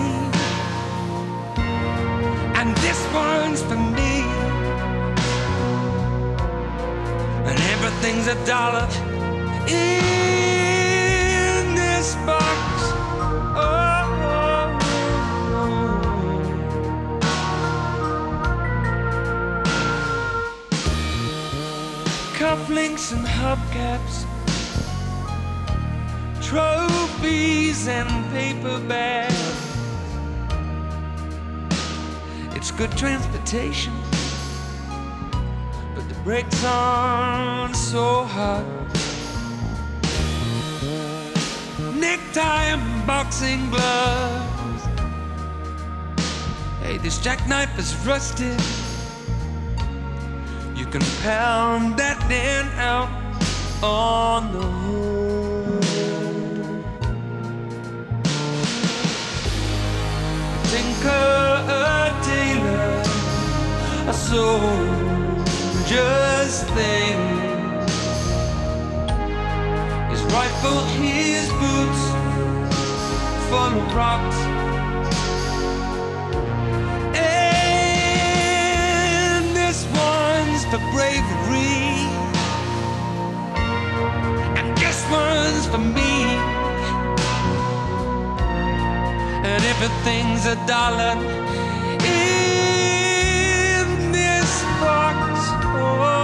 and this one's for me, and everything's $1 in this box. Oh, cufflinks and hubcaps, trophies and paper bags. It's good transportation, but the brakes aren't so hot. Necktie and boxing gloves. Hey, this jackknife is rusted. You can pound that dent out on the hood. A tinker, a tailor, a soldier's thing, his rifle, his boots full of rocks, and this one's for bravery, and this one's for me, and everything's $1 in this box. Oh.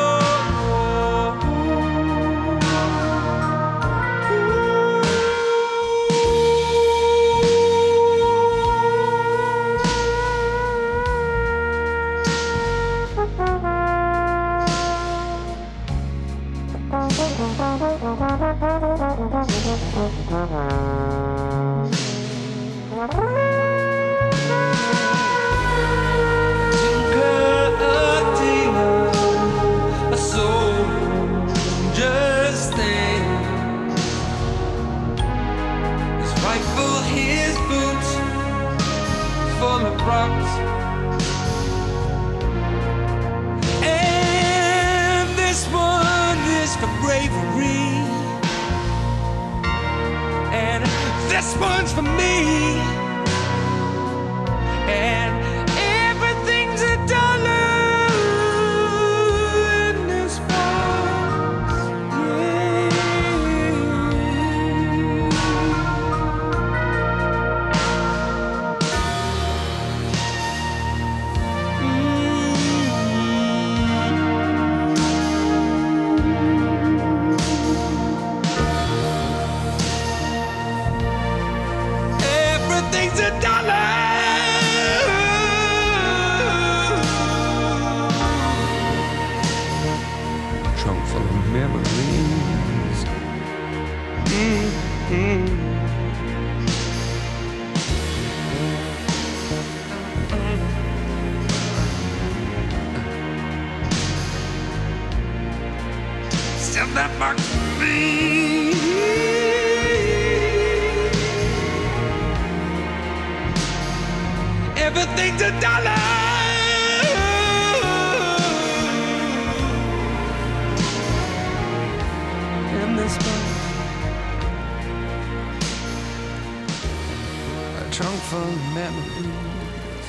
This one's for me, and everything's $1 in this box. Everything's $1. Trunk full of memories. Still that box for me. Everything's $1 in this box. A trunk full of memories.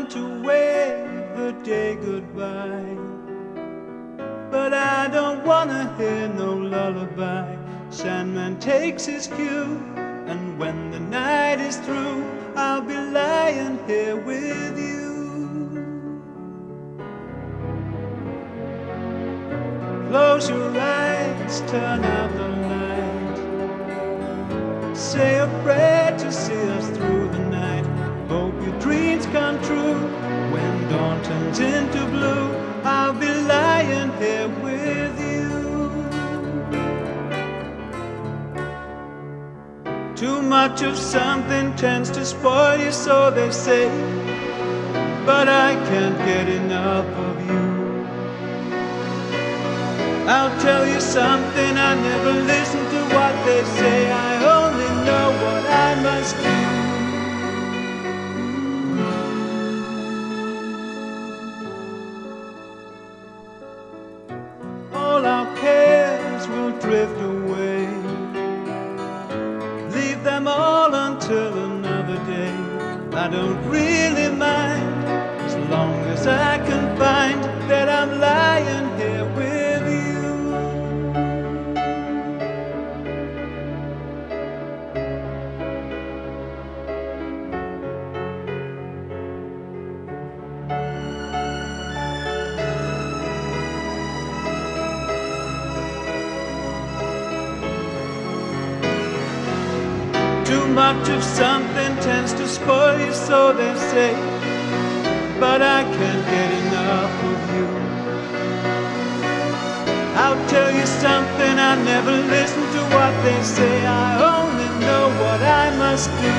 to wave the day goodbye. But I don't wanna hear no lullaby. Sandman takes his cue, and when the night is through, I'll be lying here with you. Close your eyes, turn out the light. Say a prayer to see us through the night. Hope your dreams come true. When dawn turns into blue, I'll be lying here with you. Too much of something tends to spoil you, so they say. But I can't get enough of you. I'll tell you something, I never listen to what they say. I only know what I must do. All our cares will drift away. Leave them all until another day. I don't really mind, as long as I can find that I'm lying here with you. Too much of something tends to spoil you, so they say. But I can't get enough of you. I'll tell you something, I never listen to what they say. I only know what I must do.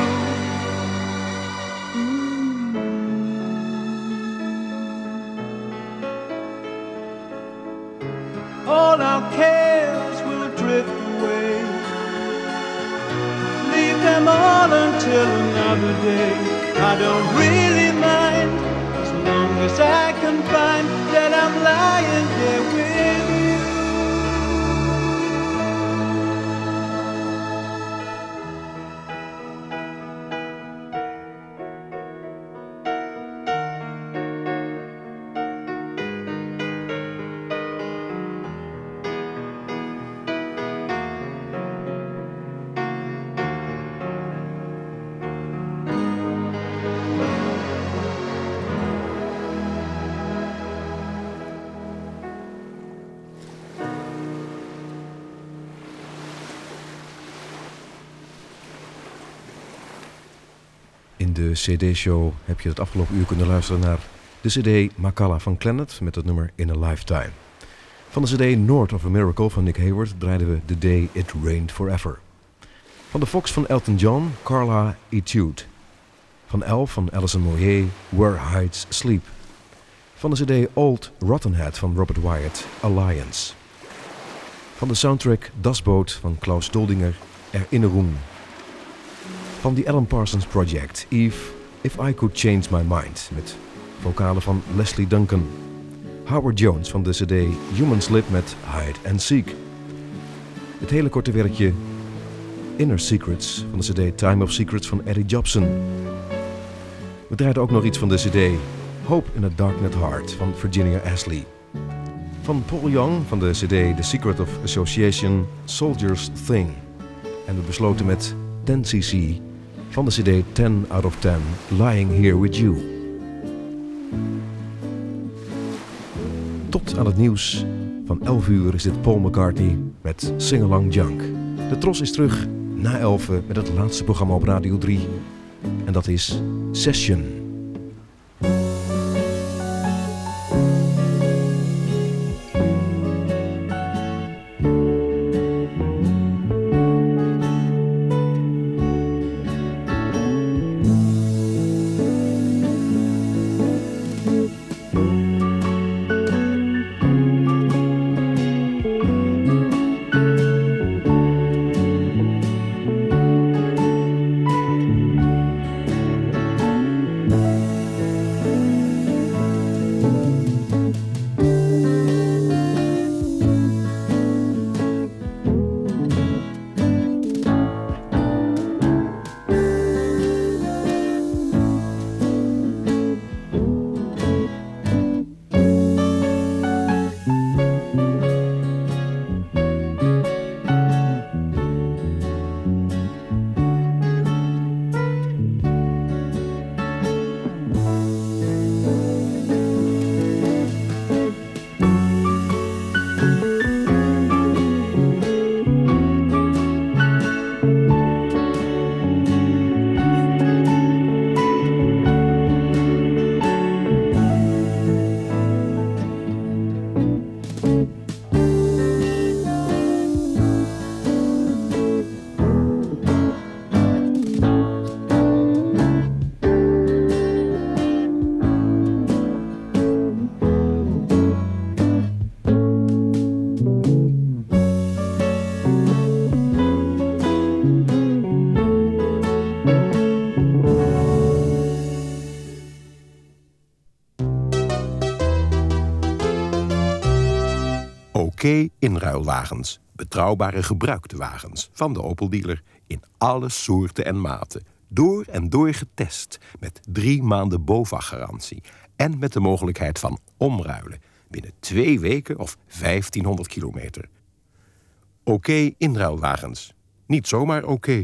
All our cares will drift away. Leave them all until another day. I don't really mind, as long as I can find that I'm lying here with you. In de CD-show heb je het afgelopen uur kunnen luisteren naar de CD Makala van Clannad met het nummer In a Lifetime. Van de CD North of a Miracle van Nick Hayward draaiden we The Day It Rained Forever. Van de Fox van Elton John, Carla Etude. Van Elf van Alison Moyet, Where Heights Sleep. Van de CD Old Rottenhead van Robert Wyatt, Alliance. Van de soundtrack Das Boot van Klaus Doldinger, Erinnerung. Van The Alan Parsons Project, Eve, If I Could Change My Mind, met vocalen van Leslie Duncan. Howard Jones van de CD Human Slip met Hide and Seek. Het hele korte werkje Inner Secrets van de CD Time of Secrets van Eddie Jobson. We draaiden ook nog iets van de CD Hope in a Darknet Heart van Virginia Astley. Van Paul Young van de CD The Secret of Association, Soldier's Thing. En we besloten met 10cc van de CD 10 out of 10, Lying Here With You. Tot aan het nieuws van 11 uur is dit Paul McCartney met Sing Along Junk. De Tros is terug na 11 met het laatste programma op Radio 3. En dat is Session. OK inruilwagens. Betrouwbare gebruikte wagens van de Opel dealer in alle soorten en maten. Door en door getest met 3 maanden BOVAG-garantie. En met de mogelijkheid van omruilen binnen 2 weken of 1500 kilometer. OK inruilwagens. Niet zomaar OK.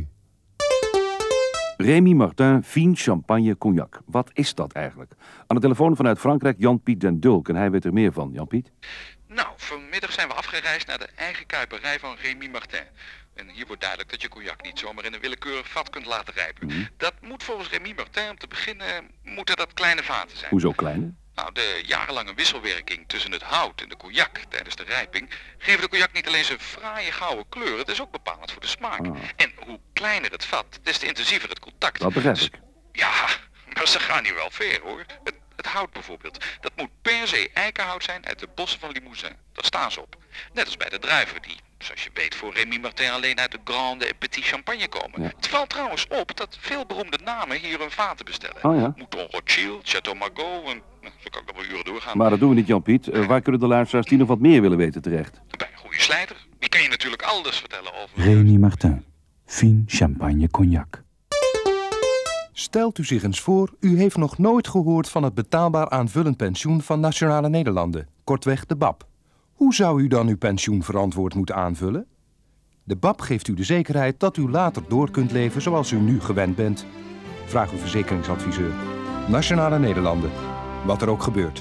Rémy Martin, Fine Champagne Cognac. Wat is dat eigenlijk? Aan de telefoon vanuit Frankrijk Jan-Piet den Dulk. En hij weet er meer van. Jan-Piet? Nou, vanmiddag zijn we afgereisd naar de eigen kuiperij van Rémy Martin. En hier wordt duidelijk dat je cognac niet zomaar in een willekeurig vat kunt laten rijpen. Dat moet volgens Rémy Martin om te beginnen, moeten dat kleine vaten zijn. Hoezo kleine? Nou, de jarenlange wisselwerking tussen het hout en de cognac tijdens de rijping geven de cognac niet alleen zijn fraaie gouden kleur, het is ook bepalend voor de smaak. En hoe kleiner het vat, des te intensiever het contact. Dat begrijp ik. Ja, maar ze gaan hier wel ver hoor. Het hout bijvoorbeeld, dat moet per se eikenhout zijn uit de bossen van Limousin. Daar staan ze op. Net als bij de druiven die, zoals je weet, voor Rémy Martin alleen uit de Grande en Petit Champagne komen. Ja. Het valt trouwens op dat veel beroemde namen hier hun vaten bestellen. Mouton Rothschild, Chateau Margaux en zo kan ik nog wel uren doorgaan. Maar dat doen we niet, Jan-Piet. Waar kunnen de luisteraars die nog wat meer willen weten terecht? Bij een goede slijter. Die kan je natuurlijk alles vertellen over... Rémy Martin, Fine Champagne Cognac. Stelt u zich eens voor, u heeft nog nooit gehoord van het betaalbaar aanvullend pensioen van Nationale Nederlanden, kortweg de BAP. Hoe zou u dan uw pensioen verantwoord moeten aanvullen? De BAP geeft u de zekerheid dat u later door kunt leven zoals u nu gewend bent. Vraag uw verzekeringsadviseur. Nationale Nederlanden. Wat er ook gebeurt.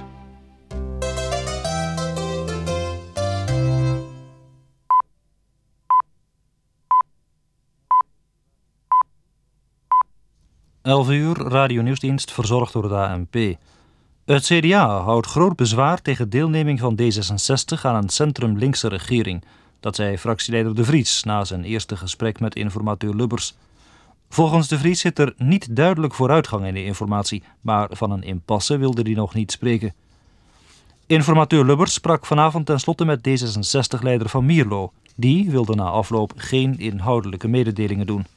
uur, Radio Nieuwsdienst, verzorgd door de ANP. Het CDA houdt groot bezwaar tegen deelneming van D66 aan een centrum-linkse regering. Dat zei fractieleider De Vries na zijn eerste gesprek met informateur Lubbers. Volgens De Vries zit er niet duidelijk vooruitgang in de informatie, maar van een impasse wilde hij nog niet spreken. Informateur Lubbers sprak vanavond tenslotte met D66-leider Van Mierlo. Die wilde na afloop geen inhoudelijke mededelingen doen.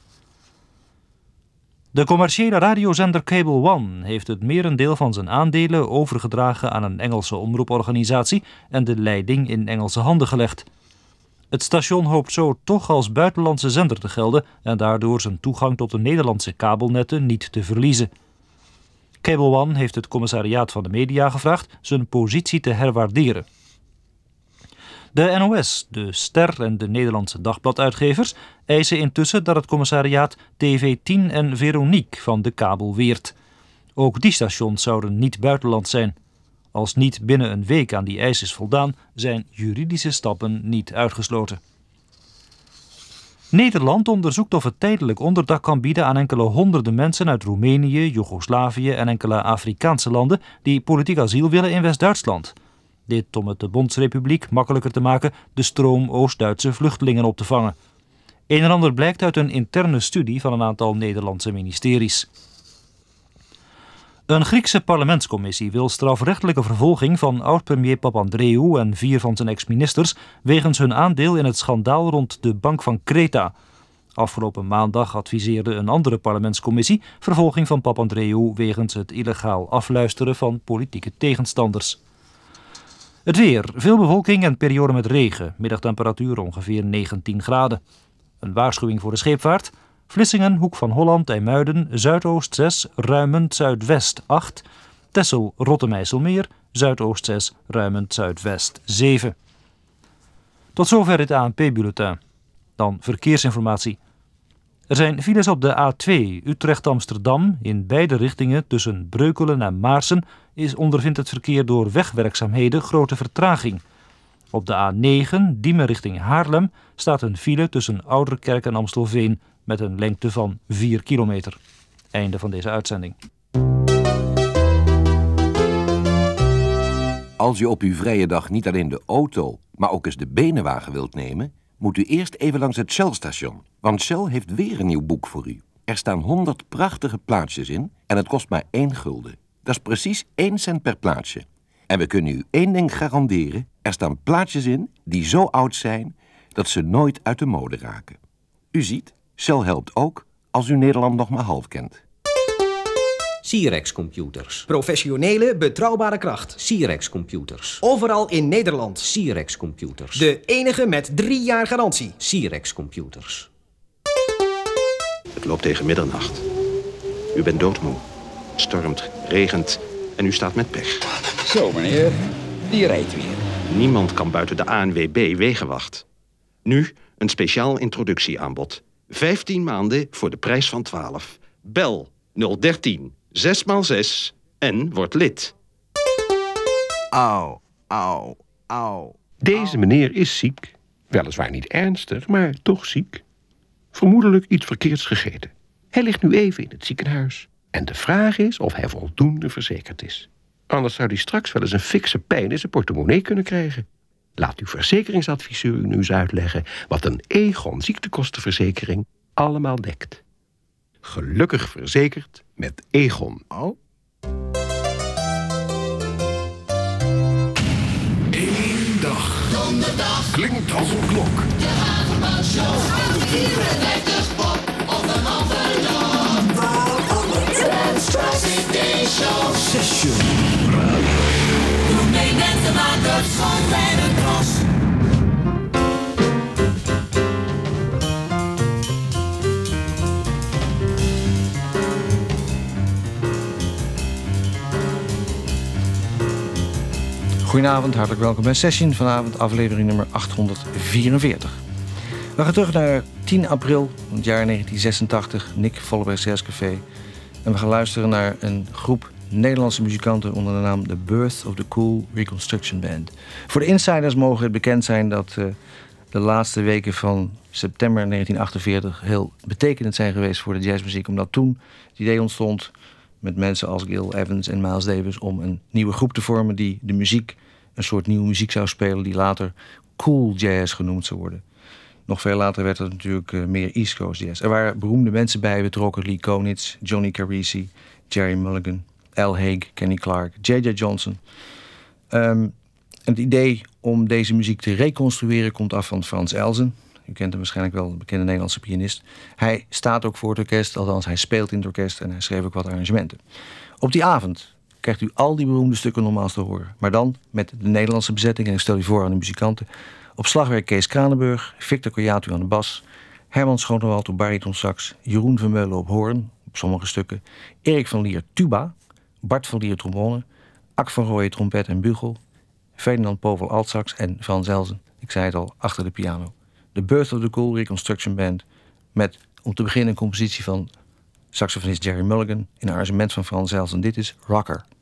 De commerciële radiozender Cable One heeft het merendeel van zijn aandelen overgedragen aan een Engelse omroeporganisatie en de leiding in Engelse handen gelegd. Het station hoopt zo toch als buitenlandse zender te gelden en daardoor zijn toegang tot de Nederlandse kabelnetten niet te verliezen. Cable One heeft het commissariaat van de media gevraagd zijn positie te herwaarderen. De NOS, de Ster en de Nederlandse dagbladuitgevers eisen intussen dat het commissariaat TV10 en Veronique van de kabel weert. Ook die stations zouden niet buitenland zijn. Als niet binnen een week aan die eis is voldaan, zijn juridische stappen niet uitgesloten. Nederland onderzoekt of het tijdelijk onderdak kan bieden aan enkele honderden mensen uit Roemenië, Joegoslavië en enkele Afrikaanse landen die politiek asiel willen in West-Duitsland. Dit om het de Bondsrepubliek makkelijker te maken de stroom Oost-Duitse vluchtelingen op te vangen. Een en ander blijkt uit een interne studie van een aantal Nederlandse ministeries. Een Griekse parlementscommissie wil strafrechtelijke vervolging van oud-premier Papandreou en 4 van zijn ex-ministers wegens hun aandeel in het schandaal rond de Bank van Kreta. Afgelopen maandag adviseerde een andere parlementscommissie vervolging van Papandreou wegens het illegaal afluisteren van politieke tegenstanders. Het weer, veel bewolking en periode met regen, middagtemperatuur ongeveer 19 graden. Een waarschuwing voor de scheepvaart. Vlissingen, Hoek van Holland, IJmuiden, Zuidoost 6, Ruimend, Zuidwest 8. Texel, Rotterdam-IJsselmeer, Zuidoost 6, Ruimend, Zuidwest 7. Tot zover dit ANP-bulletin. Dan verkeersinformatie. Er zijn files op de A2 Utrecht-Amsterdam. In beide richtingen tussen Breukelen en Maarsen ondervindt het verkeer door wegwerkzaamheden grote vertraging. Op de A9 Diemen richting Haarlem staat een file tussen Ouderkerk en Amstelveen met een lengte van 4 kilometer. Einde van deze uitzending. Als je op uw vrije dag niet alleen de auto, maar ook eens de benenwagen wilt nemen, moet u eerst even langs het Shell-station. Want Shell heeft weer een nieuw boek voor u. Er staan 100 prachtige plaatsjes in en het kost maar 1 gulden. Dat is precies 1 cent per plaatsje. En we kunnen u 1 ding garanderen. Er staan plaatsjes in die zo oud zijn dat ze nooit uit de mode raken. U ziet, Shell helpt ook als u Nederland nog maar half kent. Sirex Computers. Professionele, betrouwbare kracht. Sirex Computers. Overal in Nederland. Sirex Computers. De enige met 3 jaar garantie. Sirex Computers. Het loopt tegen middernacht. U bent doodmoe. Het stormt, regent en u staat met pech. Zo, meneer. Die rijdt weer. Niemand kan buiten de ANWB wegenwacht. Nu een speciaal introductieaanbod. 15 maanden voor de prijs van 12. Bel 013 6x6 en word lid. Au, au, au. Deze meneer is ziek. Weliswaar niet ernstig, maar toch ziek. Vermoedelijk iets verkeerds gegeten. Hij ligt nu even in het ziekenhuis. En de vraag is of hij voldoende verzekerd is. Anders zou hij straks wel eens een fikse pijn in zijn portemonnee kunnen krijgen. Laat uw verzekeringsadviseur u nu eens uitleggen wat een Egon ziektekostenverzekering allemaal dekt. Gelukkig verzekerd met Egon. Oh? Eén dag. Donderdag. Klinkt als een klok. De Hageman-show. 94 pop of een envelop. Waaronder Stress CD-show. Session. Doe mee met de makers van Rijden Cross. Goedenavond, hartelijk welkom bij Session. Vanavond aflevering nummer 844. We gaan terug naar 10 april van het jaar 1986, Nick Volleberg Jazzcafé. En we gaan luisteren naar een groep Nederlandse muzikanten onder de naam The Birth of the Cool Reconstruction Band. Voor de insiders mogen het bekend zijn dat de laatste weken van september 1948 heel betekenend zijn geweest voor de jazzmuziek. Omdat toen het idee ontstond met mensen als Gil Evans en Miles Davis om een nieuwe groep te vormen die de muziek, een soort nieuwe muziek zou spelen die later cool jazz genoemd zou worden. Nog veel later werd het natuurlijk meer East Coast jazz. Er waren beroemde mensen bij betrokken: Lee Konitz, Johnny Carisi, Jerry Mulligan, Al Haig, Kenny Clarke, J.J. Johnson. Het idee om deze muziek te reconstrueren komt af van Frans Elzen. U kent hem waarschijnlijk wel, de bekende Nederlandse pianist. Hij staat ook voor het orkest, althans hij speelt in het orkest en hij schreef ook wat arrangementen. Op die avond krijgt u al die beroemde stukken nogmaals te horen. Maar dan met de Nederlandse bezetting, en ik stel u voor aan de muzikanten. Op slagwerk Kees Kranenburg, Victor Koyatu aan de bas, Herman Schoonewald op baritonsax, Jeroen Vermeulen op hoorn, op sommige stukken, Erik van Lier tuba, Bart van Lier trombone, Ak van Rooyen trompet en bugel, Ferdinand Povel altsax en Frans Elzen, ik zei het al, achter de piano. The Birth of the Cool Reconstruction Band met, om te beginnen, een compositie van saxofonist Jerry Mulligan in een arrangement van Frans Elzen. Dit is Rocker.